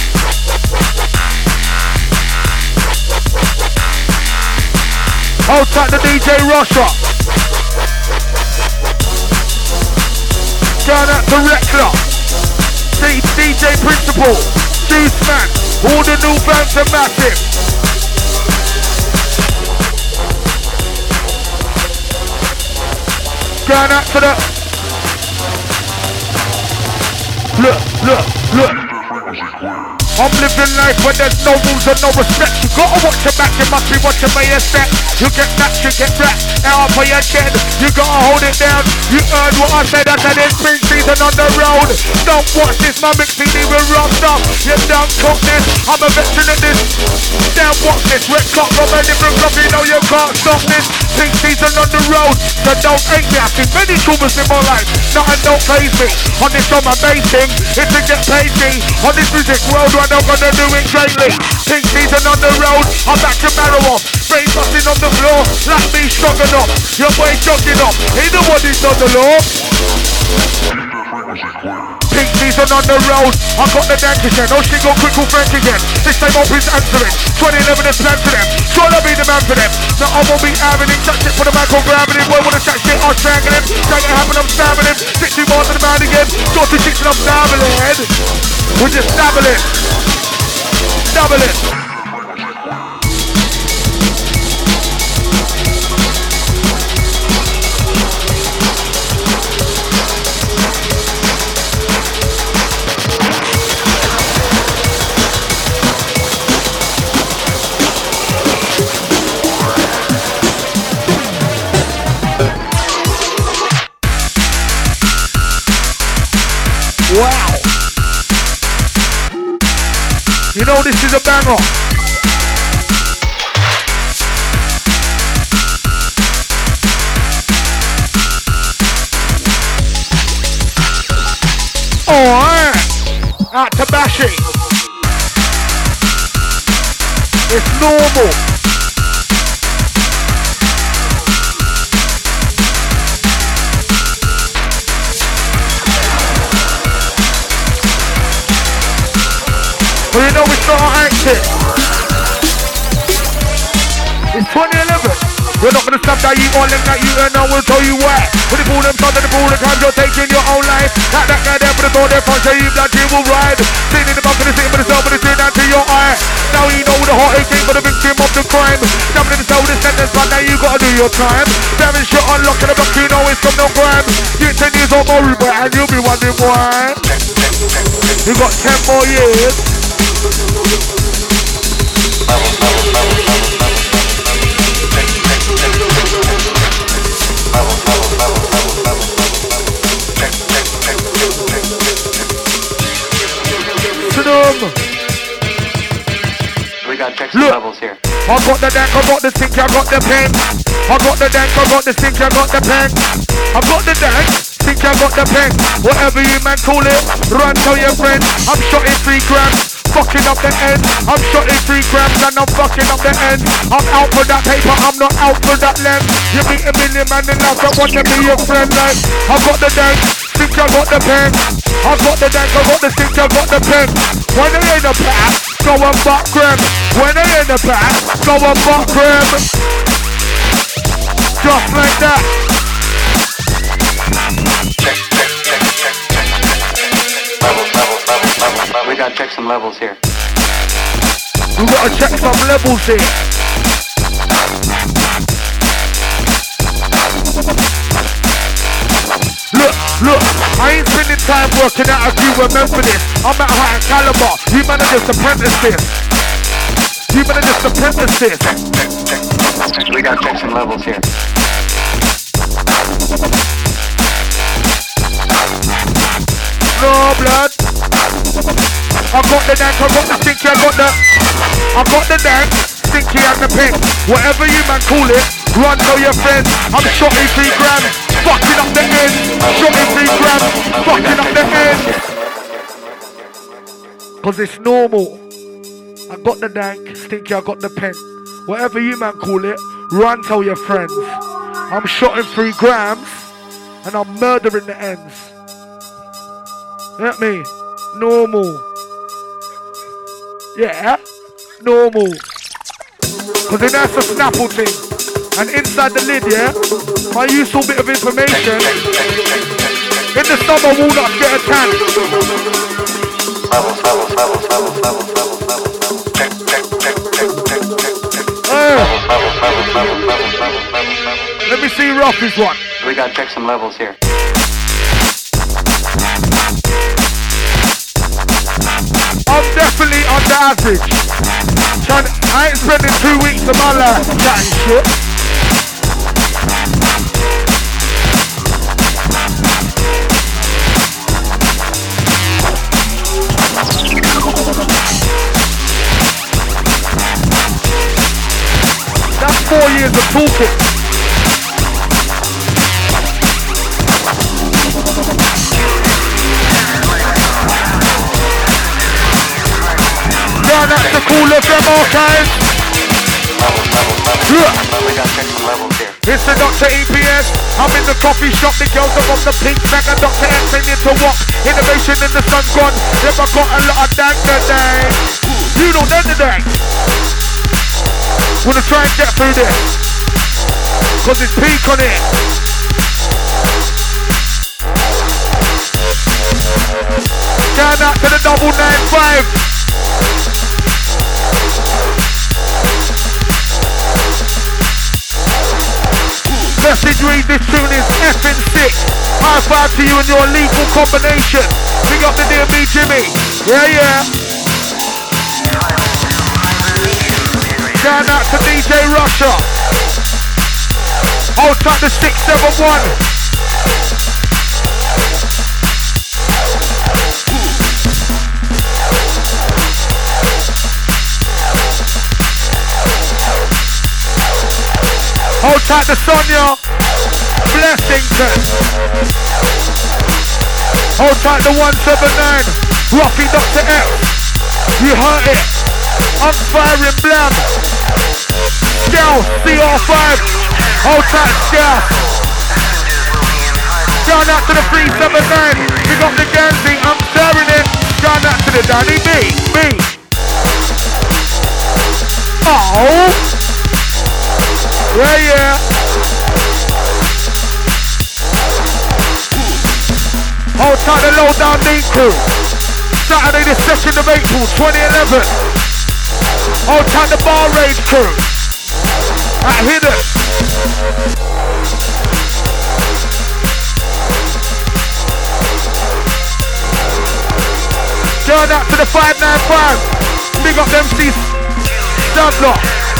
Hold tight the DJ Russia. Shout out to Reckler, DJ Principal, Juice Man, all the new bands are massive. Shout out to the... Look. I'm living life when there's no rules and no respect. You gotta watch your back, you must be watching by your step. You get that, you get that, out for your chin. You gotta hold it down. You heard what I said it's spring season on the road. Don't watch this, my mix CD will rust up. You don't cook this, I'm a veteran at this. Now watch this, red clock from a different club, you know you can't stop this. Pink season on the road, so don't hate me. I've seen many troubles in my life, nothing don't faze me. On this on my basing, if it get paid me. On this music world, I'm gonna do it greatly. Pink season on the road, I'm back to marrow off. Brain busting on the floor, like me struggling up. Your boy jogging up, ain't the one who's on the law. Pink season on the road, I got the dank again. Oh shit, got quick Frank again. This time Opie's answering. 2011 is plan for them. Trying to be the man for them. Now I won't be having him. Chat shit for the man called grabbing him. Boy, wanna chat shit, I'll strangle him. Take it happen, I'm stabbing him. 60 bars to the man again. Got two chicks and I'm stabbing head. We're just dabbling. Dabbling. Wow. You know this is a banger. Alright. Out to Bashi. It's normal. Well, you know we start acting. It's 2011. We're not gonna stop that you all like that you and I will tell you why. When the ball them thunder, the ball the time you're taking your own life. Like that guy there for the door there front, say you blood you will ride. Sitting in the back of the city with the cell, but it's in down to your eye. Now you know the hot 18 for the victim of the crime. Stabbing in the cell with the sentence, but now you gotta do your time. Damage shot unlocked in the back, you know it's from no crime. You 10 years or more, but and you'll be wondering why. You got 10 more years. We got check some levels here. I got the dank, I got the stink, I got the pen. I got the dank, I got the stink, I got the pen. I got the dank, stink, I got the pen. Whatever you man call it, run tell your friends. I'm shot in 3 grams. Fucking up the end, I'm shot in 3 grams and I'm fucking up the end. I'm out for that paper, I'm not out for that length. You meet a million man in life that want to be your friend like. I got the dank, stink, I got the pen. I got the dank, I got the stink, I got the pen. When they in the pack, go and butt gram. When they in the pack, go and butt gram. Just like that. We gotta check some levels here. We gotta check some levels here. Look, I ain't spending time working out if you remember this. I'm at high caliber, you man are just apprentices. You man are just apprentices. We gotta check some levels here. No blood. I got the dank, I got the stinky, I got the dank, stinky and the pink. Whatever you man call it, run tell your friends. I'm shotting 3 grams, fucking up the end. Shotting 3 grams, fucking up the end. Cause it's normal. I got the dank, stinky, I got the pen. Whatever you man call it, run tell your friends. I'm shotting 3 grams and I'm murdering the ends. Get me? Normal. Yeah, normal. Cause then that's a Snapple thing. And inside the lid, yeah, I use a bit of information. In the summer, walnuts get a tan. Let me see Ruffy's one. We gotta check some levels here. I'm definitely under average. I ain't spending 2 weeks of my life chatting shit. That's 4 years of talking. That's the cool of them archives. It's the Dr. EPS. I'm in the coffee shop. The girls are on the pink bag. And Dr. X ain't here to walk. Innovation in the sun gone. Never got a lot of dank today. You know that today. Wanna try and get through this. Cause it's peak on it. Shout out to the 995. Message read, this tune is effing sick. High five to you and your lethal combination. Big up the DMB Jimmy. Yeah. Shout out to DJ Russia. Hold tight to 671. Hold tight to Sonia Blessington. Hold tight to 179. Rocky Dr. X. You heard it. I'm firing blam. Scout CR5. Hold tight Scout. Shout out to the 379. We got the Gansy. I'm tearing it. Shout out to the Danny B. Oh. Yeah. Hold tight the low down D crew. Saturday the 2nd of April 2011. Hold tight the bar rage crew. I hit it. Shout out to the 595. Big up them MC Stunlock.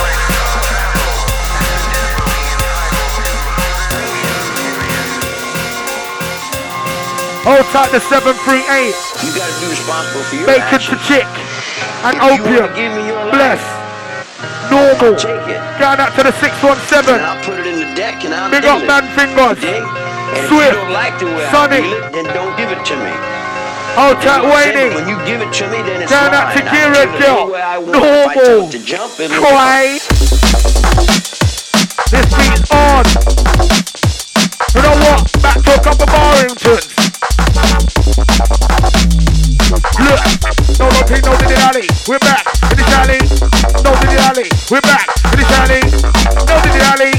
Hold tight the 738. You gotta be responsible for your Bacon actions. to chick and opium. Bless. Normal. Going out to the 617. And I'll put it in the deck and I'll Big deal up it. man fingers. And if Swift. you don't like the way Sonic. I deal it, then don't give it to me. Hold tight waiting. When you give it to me, then it's Going mine. out to I'll Kira kill it Jill. any way I want. If I tell Normal. it to jump, it'll Try. This beat's on. You know what? Back to a couple Barringtons. Look, no Diddy Alley, we're back in the alley. No Diddy Alley, we're back in the alley. No Diddy Alley.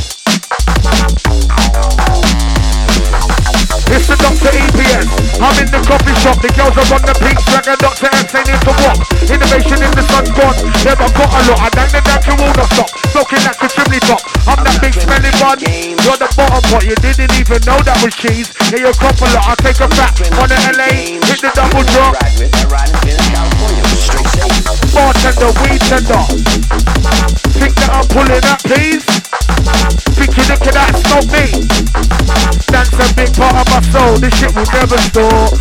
It's the Dr. EPS. I'm in the coffee shop. The girls are on the pink track and Dr. X ain't here to walk. Innovation in the sun gone. Never got a lot. I dang the dank you will not stop. Smoking that could belly top. I'm that big smelly bun. You're the bottom pot, you didn't even know that was cheese. Yeah, you're a couple of, I'll take a fat on the LA, hit the double drop. Bartender, weed tender. Think that I'm pulling that, please? Think you look at that, smoke me. That's a big part of my soul, this shit will never stop.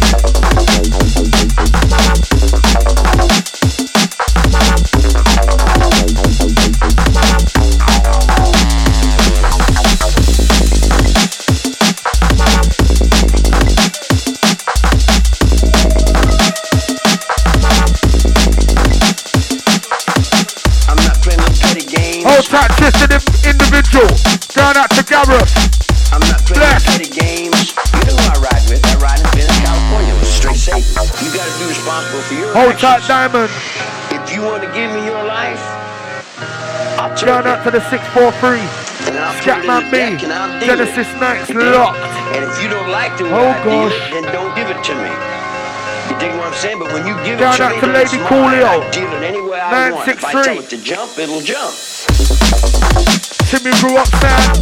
Hold tight, just an individual. Going out to Gareth. I'm not playing petty games. You know who I ride with. I ride in Venice, California with straight Satan. You gotta be responsible for your Hold tight, actions. Diamond. If you want to give me your life, I'll take Going it. out to the 643. And I'll put it in Scatman the B. deck and I'll deal Genesis it. Nights locked. And if you don't like the way Oh, I deal gosh. it, then don't give it to me. You dig what I'm saying? But when you give Going it to out me, to then Lady it's Coolio. mine. I deal it any way I want. If I 963. tell it to jump, it'll jump. Timmy grew up sad.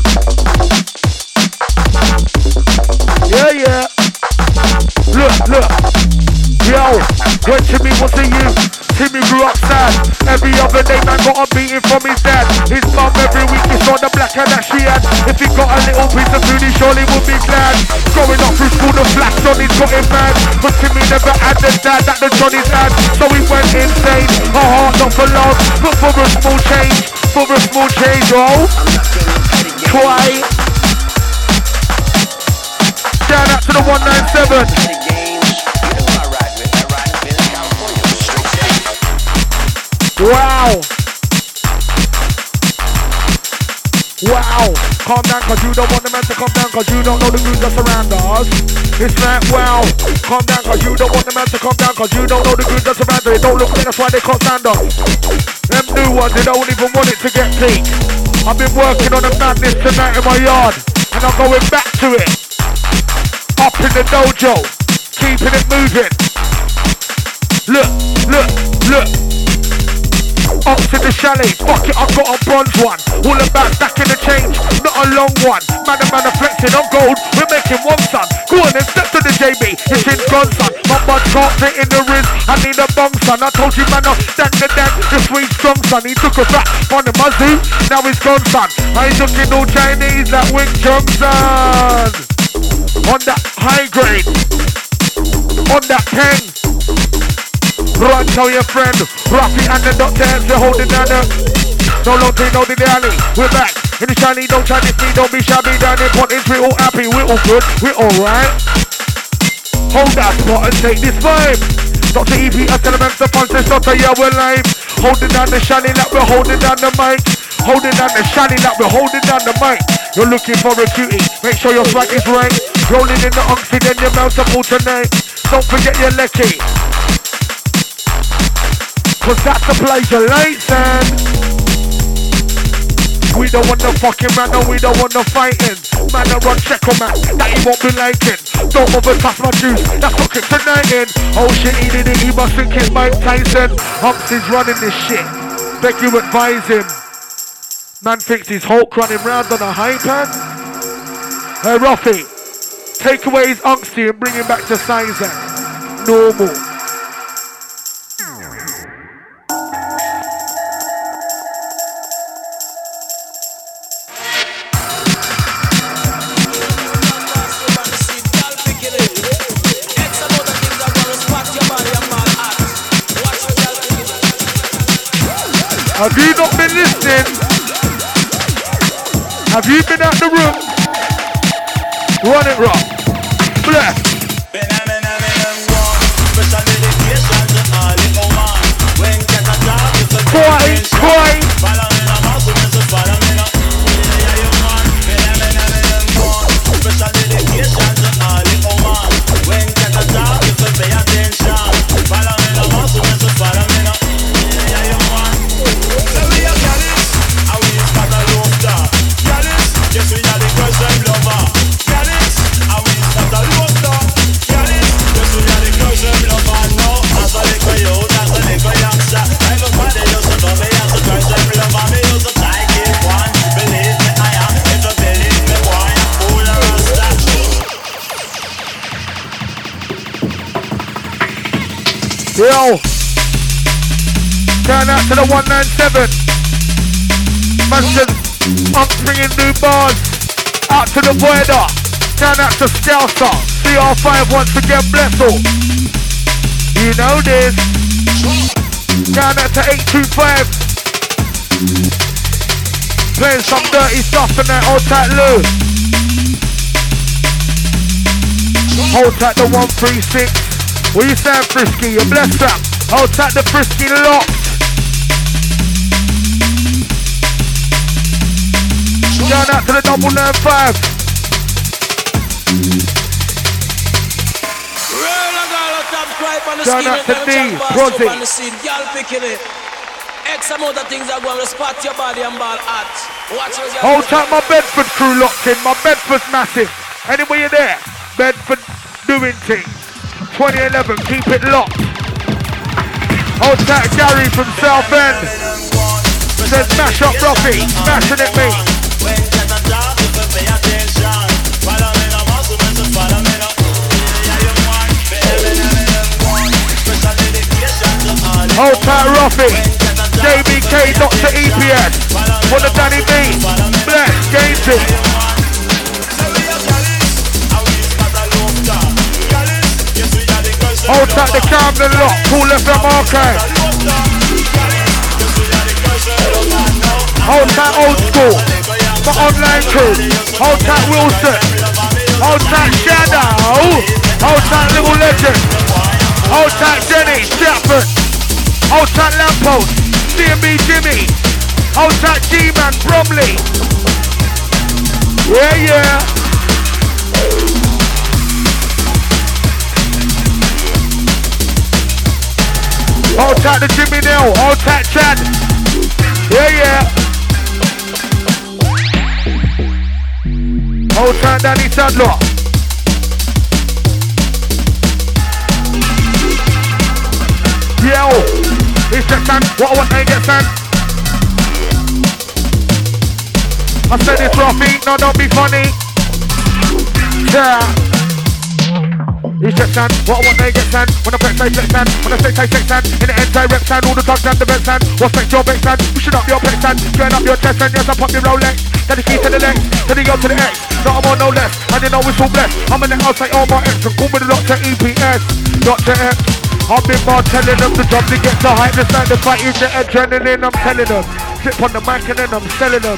Yeah. Look. Yo, when Timmy was a youth, Timmy grew up sad. Every other day man got a beating from his dad. His mum every week he saw the black eye that she had. If he got a little piece of food he surely would be glad. Growing up through school the black Johnny's got him mad. But Timmy never had the dad that the Johnny's had. So he went insane, a heart not for love, but for a small change. For a small change, oh. I'm not playing petty games. Try. Shout out to the 197. Petty games. You know who I ride with. I ride in Venice, California with straight Satan. Wow. Calm down cause you don't want the man to come down cause you don't know the goons that surround us. It's like wow. Calm down cause you don't want the man to come down cause you don't know the goons that surround us. They don't look like that's why they can't stand us. Them new ones, they don't even want it to get peak. I've been working on the madness tonight in my yard and I'm going back to it. Up in the dojo, keeping it moving. Look. Up to the chalet, fuck it, I got a bronze one. All about stacking the change, not a long one. Man are flexing on gold, we're making one son. Go on and step to the JB, it's in gone son. My bud can't fit in the wrist, I need a bong son. I told you man, stand the sweet strong son. He took a fat on the Mizzou, now he's gone son. I ain't looking all Chinese like Wing Chun son. On that high grade, on that pen. Run, tell your friend, Rafi and the doctor ends are holding down the no long thing, no the alley. We're back in the shiny, don't try this me, don't be shabby down in Pontins, we're all happy, we're all good, we're alright. Hold that spot and take this vibe. Dr. EP, I tell them the punch, this doctor, yeah, we're live. Holding down the shiny like we're holding down the mic. Holding down the shiny like we're holding down the mic. You're looking for a cutie, make sure your swag is right. Rolling in the oxygen, your mouth up all tonight. Don't forget your lecky. Cause that's the place your lights and we don't want no fucking man, no we don't want no fighting. Man I run check on man, that he won't be liking. Don't bother touch my juice, that's fucking tonight. Oh shit, he did it, he must think it's Mike Tyson. Humps is running this shit, beg you advise him. Man thinks he's Hulk running round on a high pan. Hey Ruffy, take away his angsty and bring him back to Sizen. Normal. Have you not been listening? Have you been out the room? Run it, rock. Bless. Cry. Yes, we are the girls and lover. Got it? And we start a road star. Yo. Turn out to the 197. Mansion, I'm bringing new bars. Out to the Voider. Turn out to Scouser. CR5 once again, bless all. You know this. Turn out to 825. Playing some dirty stuff tonight. Hold tight, Lou. Hold tight the 136. What you saying, Frisky? You're blessed up. Hold tight the Frisky locked. Turn out to the 995. Turn out to D, Rosie. X amount of things are going to spot your body and ball at. Hold tight my Bedford crew locked in. My Bedford's massive. Anyway you're there. Bedford doing things. 2011, keep it locked. Hold tight Gary from Southend. Says smash up Rocky, smashing at me. Hold tight Ruffy, JBK, Dr. EPS, for the Danny B, Bless, Game Team. Hold tight the Camden Lock, Cool FM Archive. Hold tight Old School, my online crew. Hold tight Wilson, hold tight Shadow, hold tight Little Legend, hold tight Jenny, Stratford. Hold tight Lamppost, CMB Jimmy. Hold tight G-Man, Bromley. Yeah, yeah. Hold tight to Jimmy Neal. Hold tight Chad. Yeah, yeah. Hold tight Danny Sadler. Yo. It's the sun, what I want to get sun. I said it's Ruffy, no don't be funny. Yeah. It's the sun, what I want to get sun. When I play say flex sun, when I say sex sun. In the end I rep sun, all the dogs and the best sun. What's next your best sun, pushing up your pecs sun. Going up your chest and yes I pop your Rolex. Then the key to the next, to the O to the X. No I'm on no less, and you know it's all blessed. I'm in the house like all my X and call me the Dr. EPS. Dr. X. I've been more telling them the job to get to hype. This night the fight is the adrenaline, I'm telling them. Flip on the mic and then I'm selling them.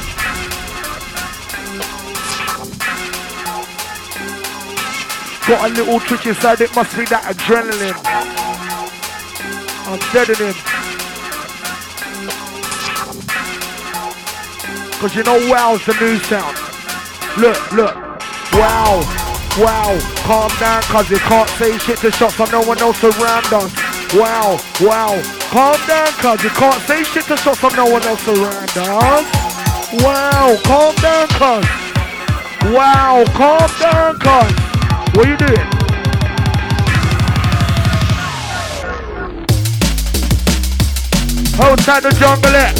Got a little twitch inside, it must be that adrenaline. I'm deading him. Cause you know wow's the new sound. Look, look, wow. Wow, calm down cause you can't say shit to shots on no one else around us. Wow, wow, calm down cause you can't say shit to shots on no one else around us. Wow, calm down cause. Wow, calm down cause. What you doing? Hold tight the jungle.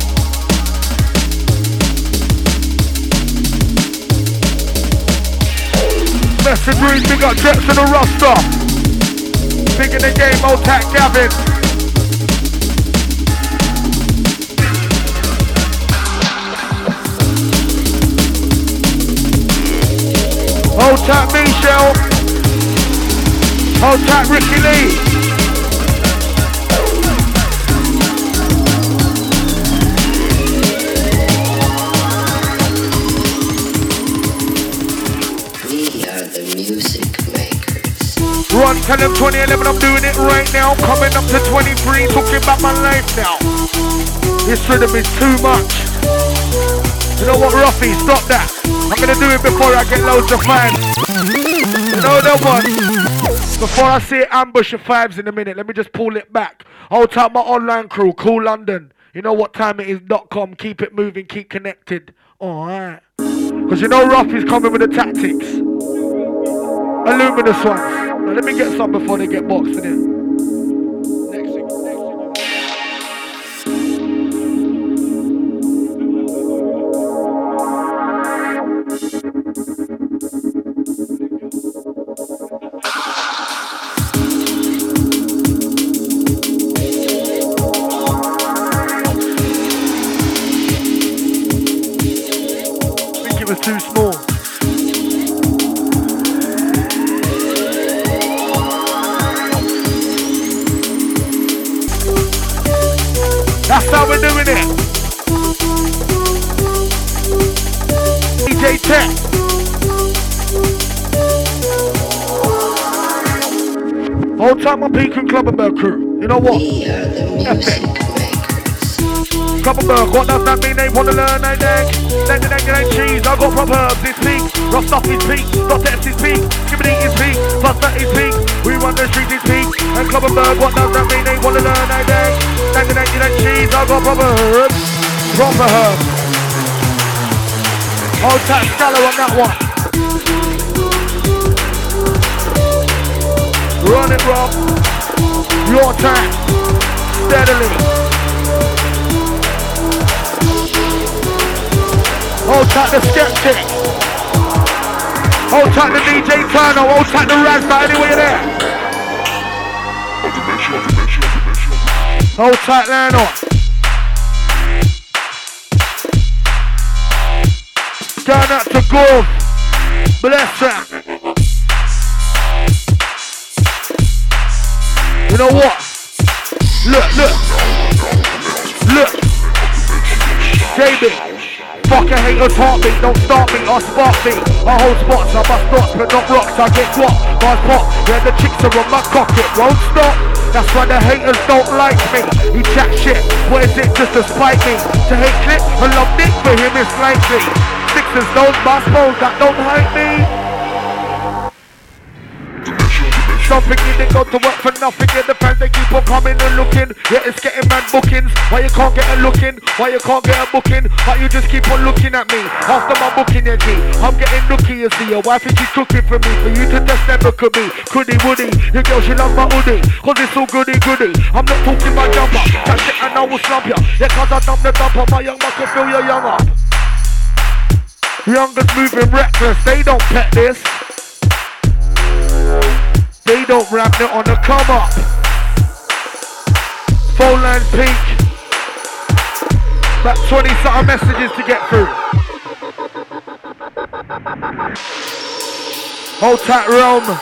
Messing Green, big up Jets and the roster. Big in the game, old Tack Gavin. Hold tight Michelle. Hold tight Ricky Lee. Run, tell them 2011, I'm doing it right now. Coming up to 23, talking about my life now. This rhythm is too much. You know what, Ruffy, stop that. I'm gonna do it before I get loads of fans. You know that one? Before I see it ambush of fives in a minute, let me just pull it back. Hold tight my online crew, Cool London. You know what time it is, .com. Keep it moving, keep connected. Alright. Because you know Ruffy's coming with the tactics. Illuminous ones. Now let me get some before they get boxed in it. too small. That's how we're doing it. DJ Tech. Hold tight my Pekin Clubberberg crew. You know what? Clubberberg, what does that mean? They wanna learn, I think. Dang, cheese, I got proverbs, it's peak. Rough stuff is peak, Dr. X is peak. Skibbity is peak, plus that is peak. We run the streets is peak. And Clubberberg, what does that mean? They wanna learn, I think. Dang, cheese, I got proverbs. Proper herbs. Hold tight, Scallow on that one. Run it, Rob. Your time. Steadily. Hold tight the Skeptic. Hold tight the DJ Turner. Hold tight the Raspberry. Anyway, there. Hold tight Lano. Turn up to Gove. Bless them. You know what? Look. JB. Fuck a hater's heartbeat, don't start me or spark me. I hold spots, I bust dots, but not rocks. I get guap, bars pop, where the chicks are on my cock, it won't stop. That's why the haters don't like me. He chat shit, what is it just to spite me? To hate clip, I love Nick, for him it's likely. Six and stones, my spells that don't hate me. Something you didn't go to work for nothing. Yeah, the fans they keep on coming and looking. Yeah, it's getting man bookings. Why you can't get a looking? Why you can't get a booking? Why you just keep on looking at me? After my booking, yeah, G, I'm getting looky. You see, your wife is she's cooking for me. For you to test never could be. Goody woody, your girl she loves my hoodie. Cause it's all goody goody. I'm not talking about jumper. That shit and I will slump ya. Yeah, cause I dump the dumper. My young man can feel you young up. Youngers moving reckless. They don't pet this. They don't rap it on the come up. Phone lines peak. About 20 something messages to get through. Hold tight, Rome.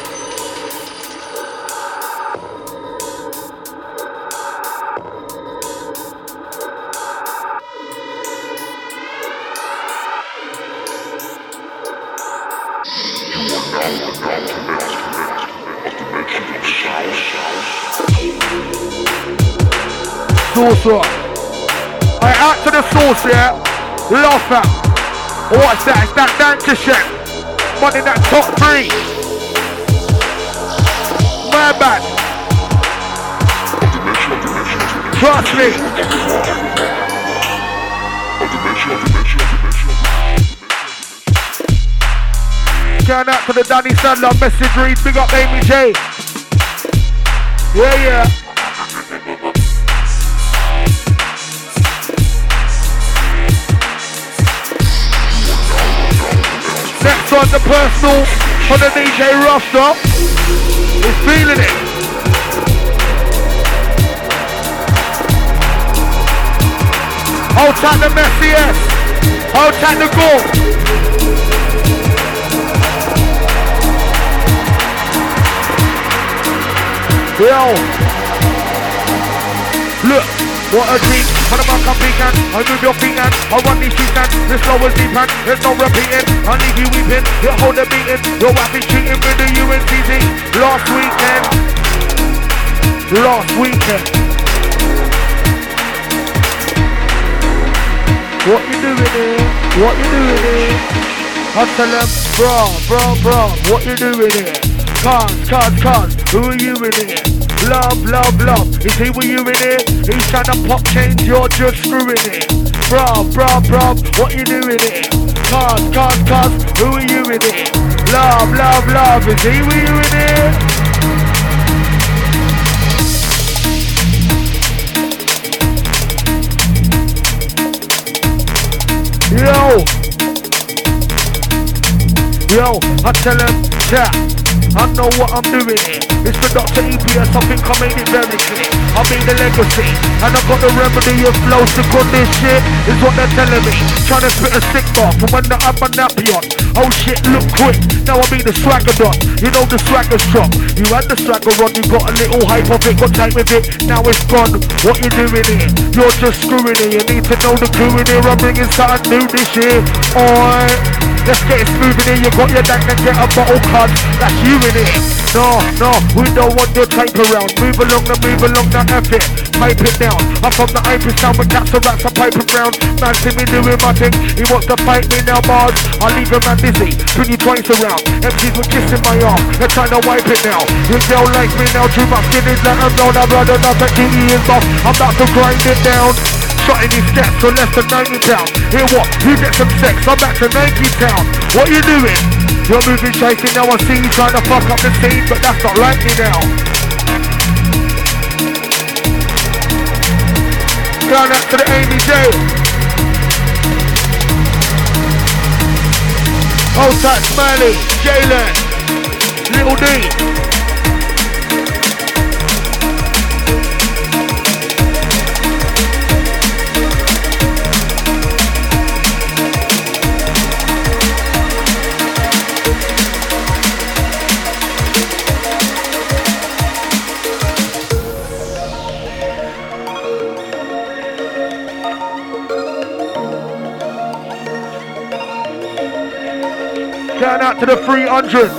Saucer. I out to the sauce, yeah. Laugh out. What's that? It's that dancer shit. One in that top three. My bad. Trust me. Turn out to the Danny Sandler message read. Big up Amy J. Yeah. Next on the personal for the DJ roster. He's feeling it. Hold tight the Messias. Hold tight the goal. Yo. Look. What a dream, when I'm up peeking, I move your feet and I run these streets and this slow as deep and there's no repeating. I leave you weeping, you hold the beating. Your wife is cheating with the UNCZ. Last weekend. What you doing here? I tell them, bro, what you doing here? Cars, who are you in here? Love, is he with you in here? He's trying to pop change, you're just screwing it. Bro, what you doing here? Cars, who are you in here? Love, is he with you in here? Yo, I tell him, yeah. I know what I'm doing here. It's the Dr. EPS, I think I made it very clear. I mean the legacy, and I got the remedy of flow. Sick on this shit, is what they're telling me. Trying to spit a sick bar from when I had my nappy on. Oh shit, look quick, now I mean the swagger dot. You know the swagger's drop. You had the swagger on, you got a little hype of it, got tight with it, now it's gone. What you doing here? You're just screwing it. You need to know the crew in here. I'm bringing something new this year. Oi, let's get it smooth in here. You got your dank and get a bottle cut. That's you in here. No, we don't want your tape around. Move along, now F it. Pipe it down. I'm from the Irish town with cats and rats. I pipe it round. Man see me doing my thing. He wants to fight me now, bars. I'll leave him man dizzy. Bring you twice around. MCs were kissing my arm. They're trying to wipe it now. You don't like me now. Too much skin is let them know. I've had enough and GE is off. I'm about to grind it down. Shotting these steps for less than 90 pounds. Hear what? You get some sex. I'm back to Nike Town. What you doing? You're moving shaking now. I see you trying to fuck up the scene, but that's not like me now. Going out to the Amy J. Old tight Smiley, Jalen, Little D. Going out to the 300.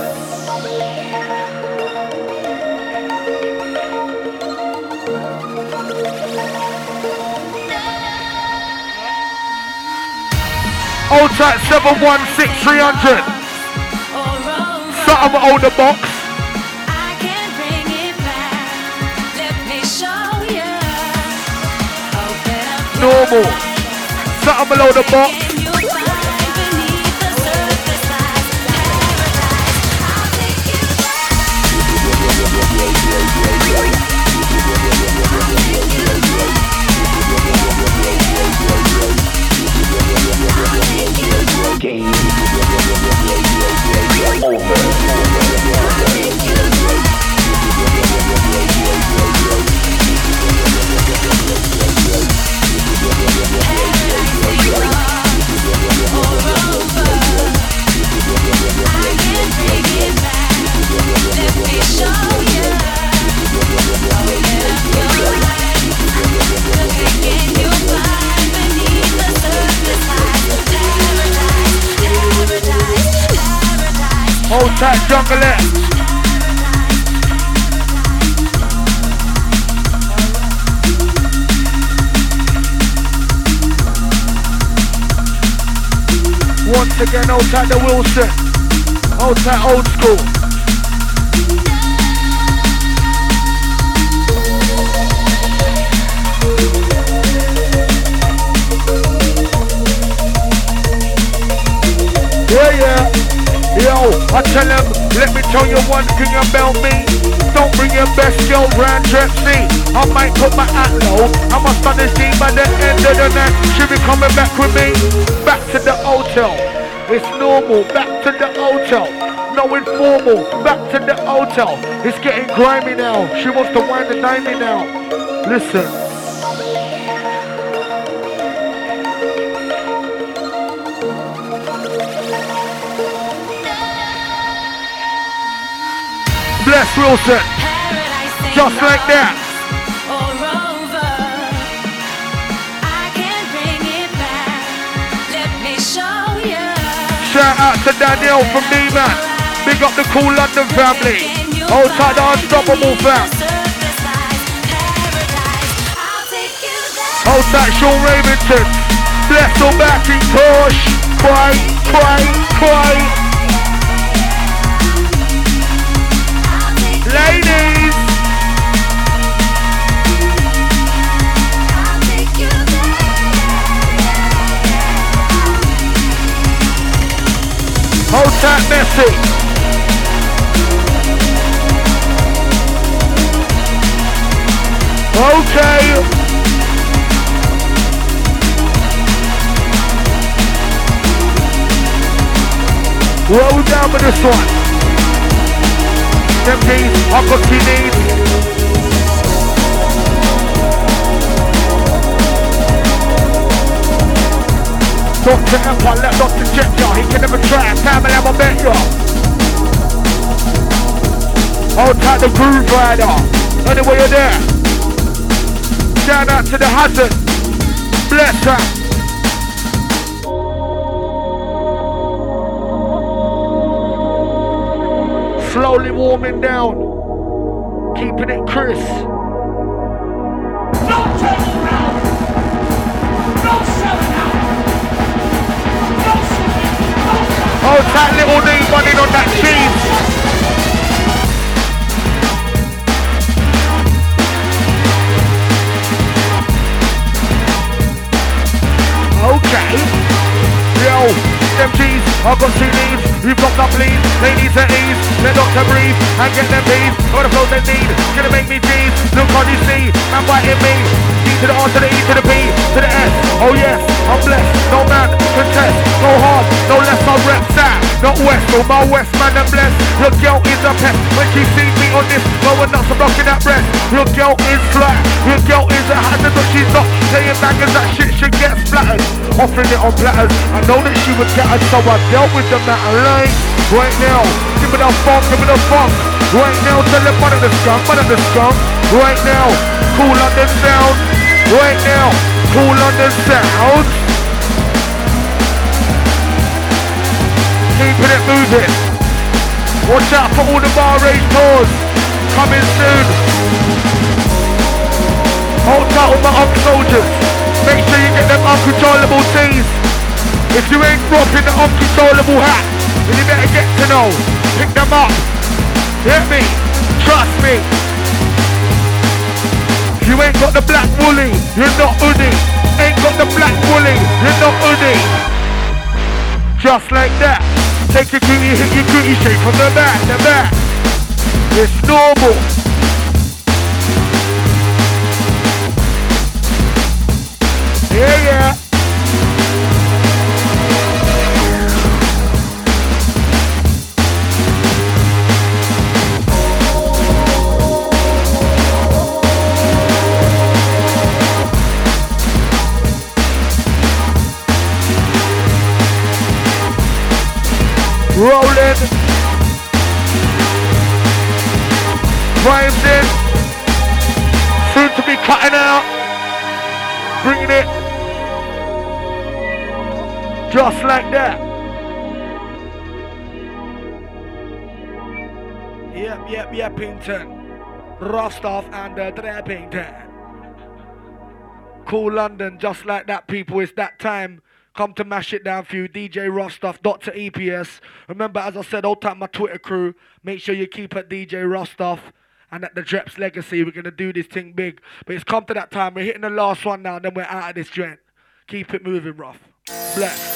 Old tight 716 300. Something on the box. I can bring it back. Let me show you. Open up Normal. Something below the box. Game over. Hold tight, Jungle. Once again, hold tight the Wilson. Hold tight old school. Yeah. Yo, I tell them, let me tell you one thing about me. Don't bring your best girl round Trepsy. I might put my hat low. I'm a stunning team by the end of the night. She be coming back with me. Back to the hotel. It's normal. Back to the hotel. No informal. Back to the hotel. It's getting grimy now. She wants to wind and dine me now. Listen. Bless Wilson, just like that. Shout out to Danielle from D-Man. Big up the cool London family. Hold tight the Unstoppable fam. Hold tight Sean Ravington. Bless all back in Tosh. Cry. Ladies! Hold tight, Messi. Okay. Roll down with this one. Them G's, I've got two needs. Dr. Empire, let Dr. check ya. He can never try, family, I'ma bet ya. Hold tight the groove rider. Anyway, you're there. Shout out to the Hazard. Bless her. Slowly warming down. Keeping it crisp. No turning around. No selling out. No selling. Hold tight, little knee running on that cheese. Okay. Yo, them G's, I've got two needs. You've got the please, they need to ease. Let Doctor breathe and get them bees. All the flows they need, gonna make me tease. Look what you see, man biting me. D to the R to the E to the B to the S. Oh yes, I'm blessed. No man contest, go hard, no less. I rep south, not west. So my west man I'm blessed. Your girl is a pest. When she sees me on this, going nuts, I'm rocking that breast. Your girl is flat, your girl is a hazard, but she's not playing bangers. That shit should get splattered. Offering it on platters. I know that she would get us, so I dealt with the matter line. Right now, give me the funk, give me the funk. Right now, tell the butt of the skunk, butt of the skunk. Right now, cool London sound. Right now, cool London sound. Keeping it moving. Watch out for all the bar rage tours. Coming soon. Hold tight with my Unk soldiers. Make sure you get them uncontrollable tees. If you ain't rocking the uncontrollable hat, then you better get to know. Pick them up. Hear me? Trust me. If you ain't got the black woolly, you're not hoodie. Ain't got the black woolly, you're not hoodie. Just like that. Take your cootie, hit your cootie straight from the back, the back. It's normal. Yeah, yeah. Rolling. Frames in. Soon to be cutting out. Bringing it. Just like that. Yep, Pinton. Rostov and Drappington. Cool London, just like that, people. It's that time. Come to mash it down for you. DJ Rostov, Dr. EPS. Remember, as I said, all time my Twitter crew. Make sure you keep at DJ Rostov and at the Dreps Legacy. We're going to do this thing big. But it's come to that time. We're hitting the last one now, and then we're out of this joint. Keep it moving, rough. Bless.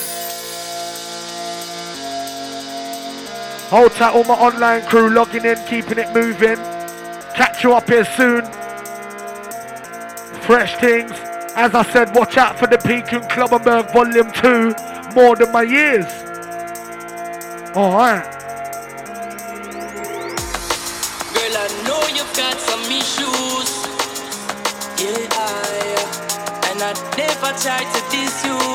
Hold tight, all my online crew logging in, keeping it moving. Catch you up here soon. Fresh things. As I said, watch out for the Pekin Clubberberg Volume 2. More than my years. Alright. Girl, I know you've got some issues. Yeah, and I never tried to diss you.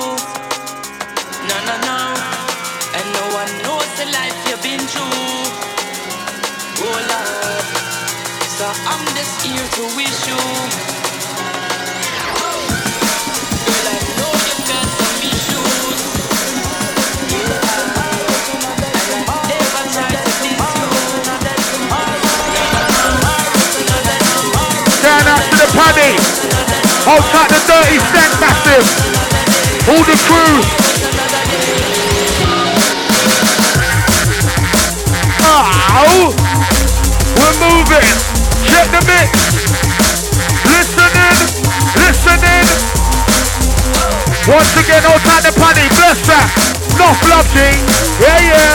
No. And no one knows the life you've been through. Oh Lord, so I'm just here to wish you. Girl, I know you've got some issues. Yeah, and I never tried to diss you. Down out to the paddy. Hold tight the Dirty Stank Massive. All the crew. Ow! We're moving. Check the mix. Listening. Once again, all time the paddy. Bless that. Enough love, G. Yeah.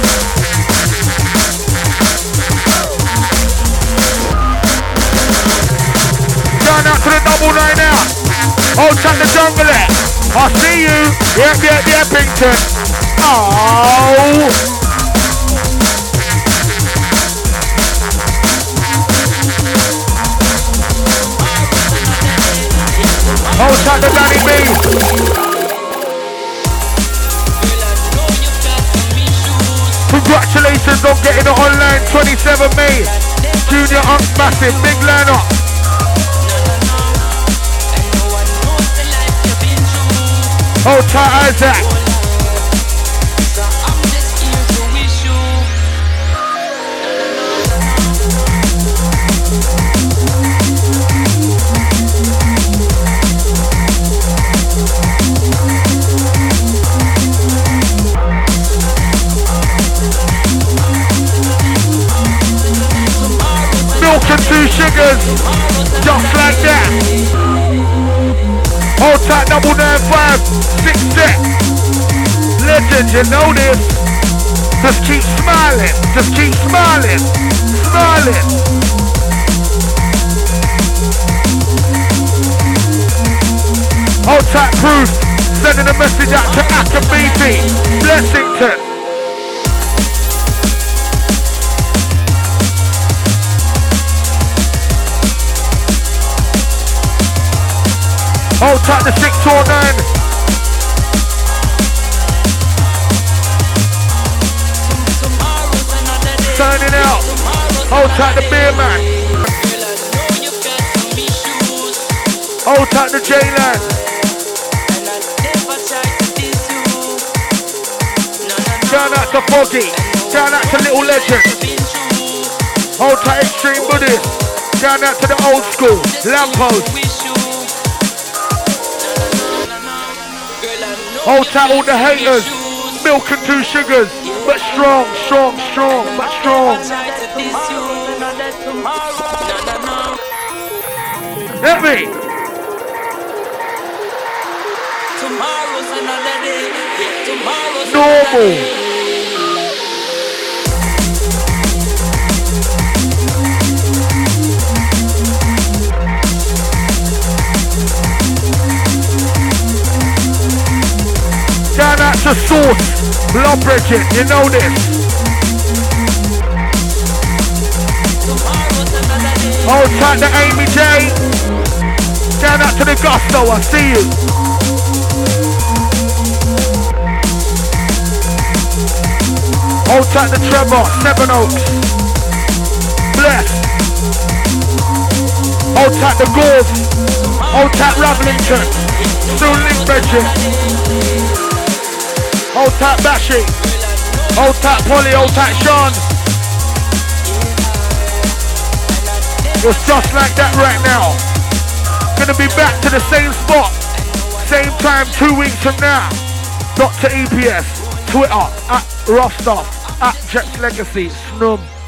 Down out to the double right now. Hold tight the jungle there. I see you. Yeah, Pinkton. Oh. Hold tight to Danny B. Congratulations on getting it online, 27 May. Junior Unks Massive, big line up. Hold tight, Isaac. Milk and 2 sugars, just like that. Hold tight, 995, 6 set. Legend, you know this. Just keep smiling, just keep smiling, smiling. Hold tight, Proof, sending a message out to Akabibi, Blessington. Hold tight the 649. Signing out. Hold tight the Beer Man. Hold tight the J-Land. Shout out to Foggy. Shout out to Little Legend. Hold tight Extreme Buddhist. Shout out to the old school. Lamppost. Hold tight all the haters, milk and 2 sugars, but strong, strong, strong, but strong. Let me. Normal. Shout out to Source, Blood Bridget, you know this. Hold tight to Amy J. Shout out to the Gusto, I see you. Hold tight to Trevor, 7 Oaks. Bless. Hold tight to Gorf. Hold tight Ravlington. Soon Link Bridget. Hold tight Bashi. Hold tight Polly, hold tight Sean. It's just like that right now. Gonna be back to the same spot, same time 2 weeks from now. Dr. EPS, Twitter, @Rough Stuff, @Jets Legacy, Snum.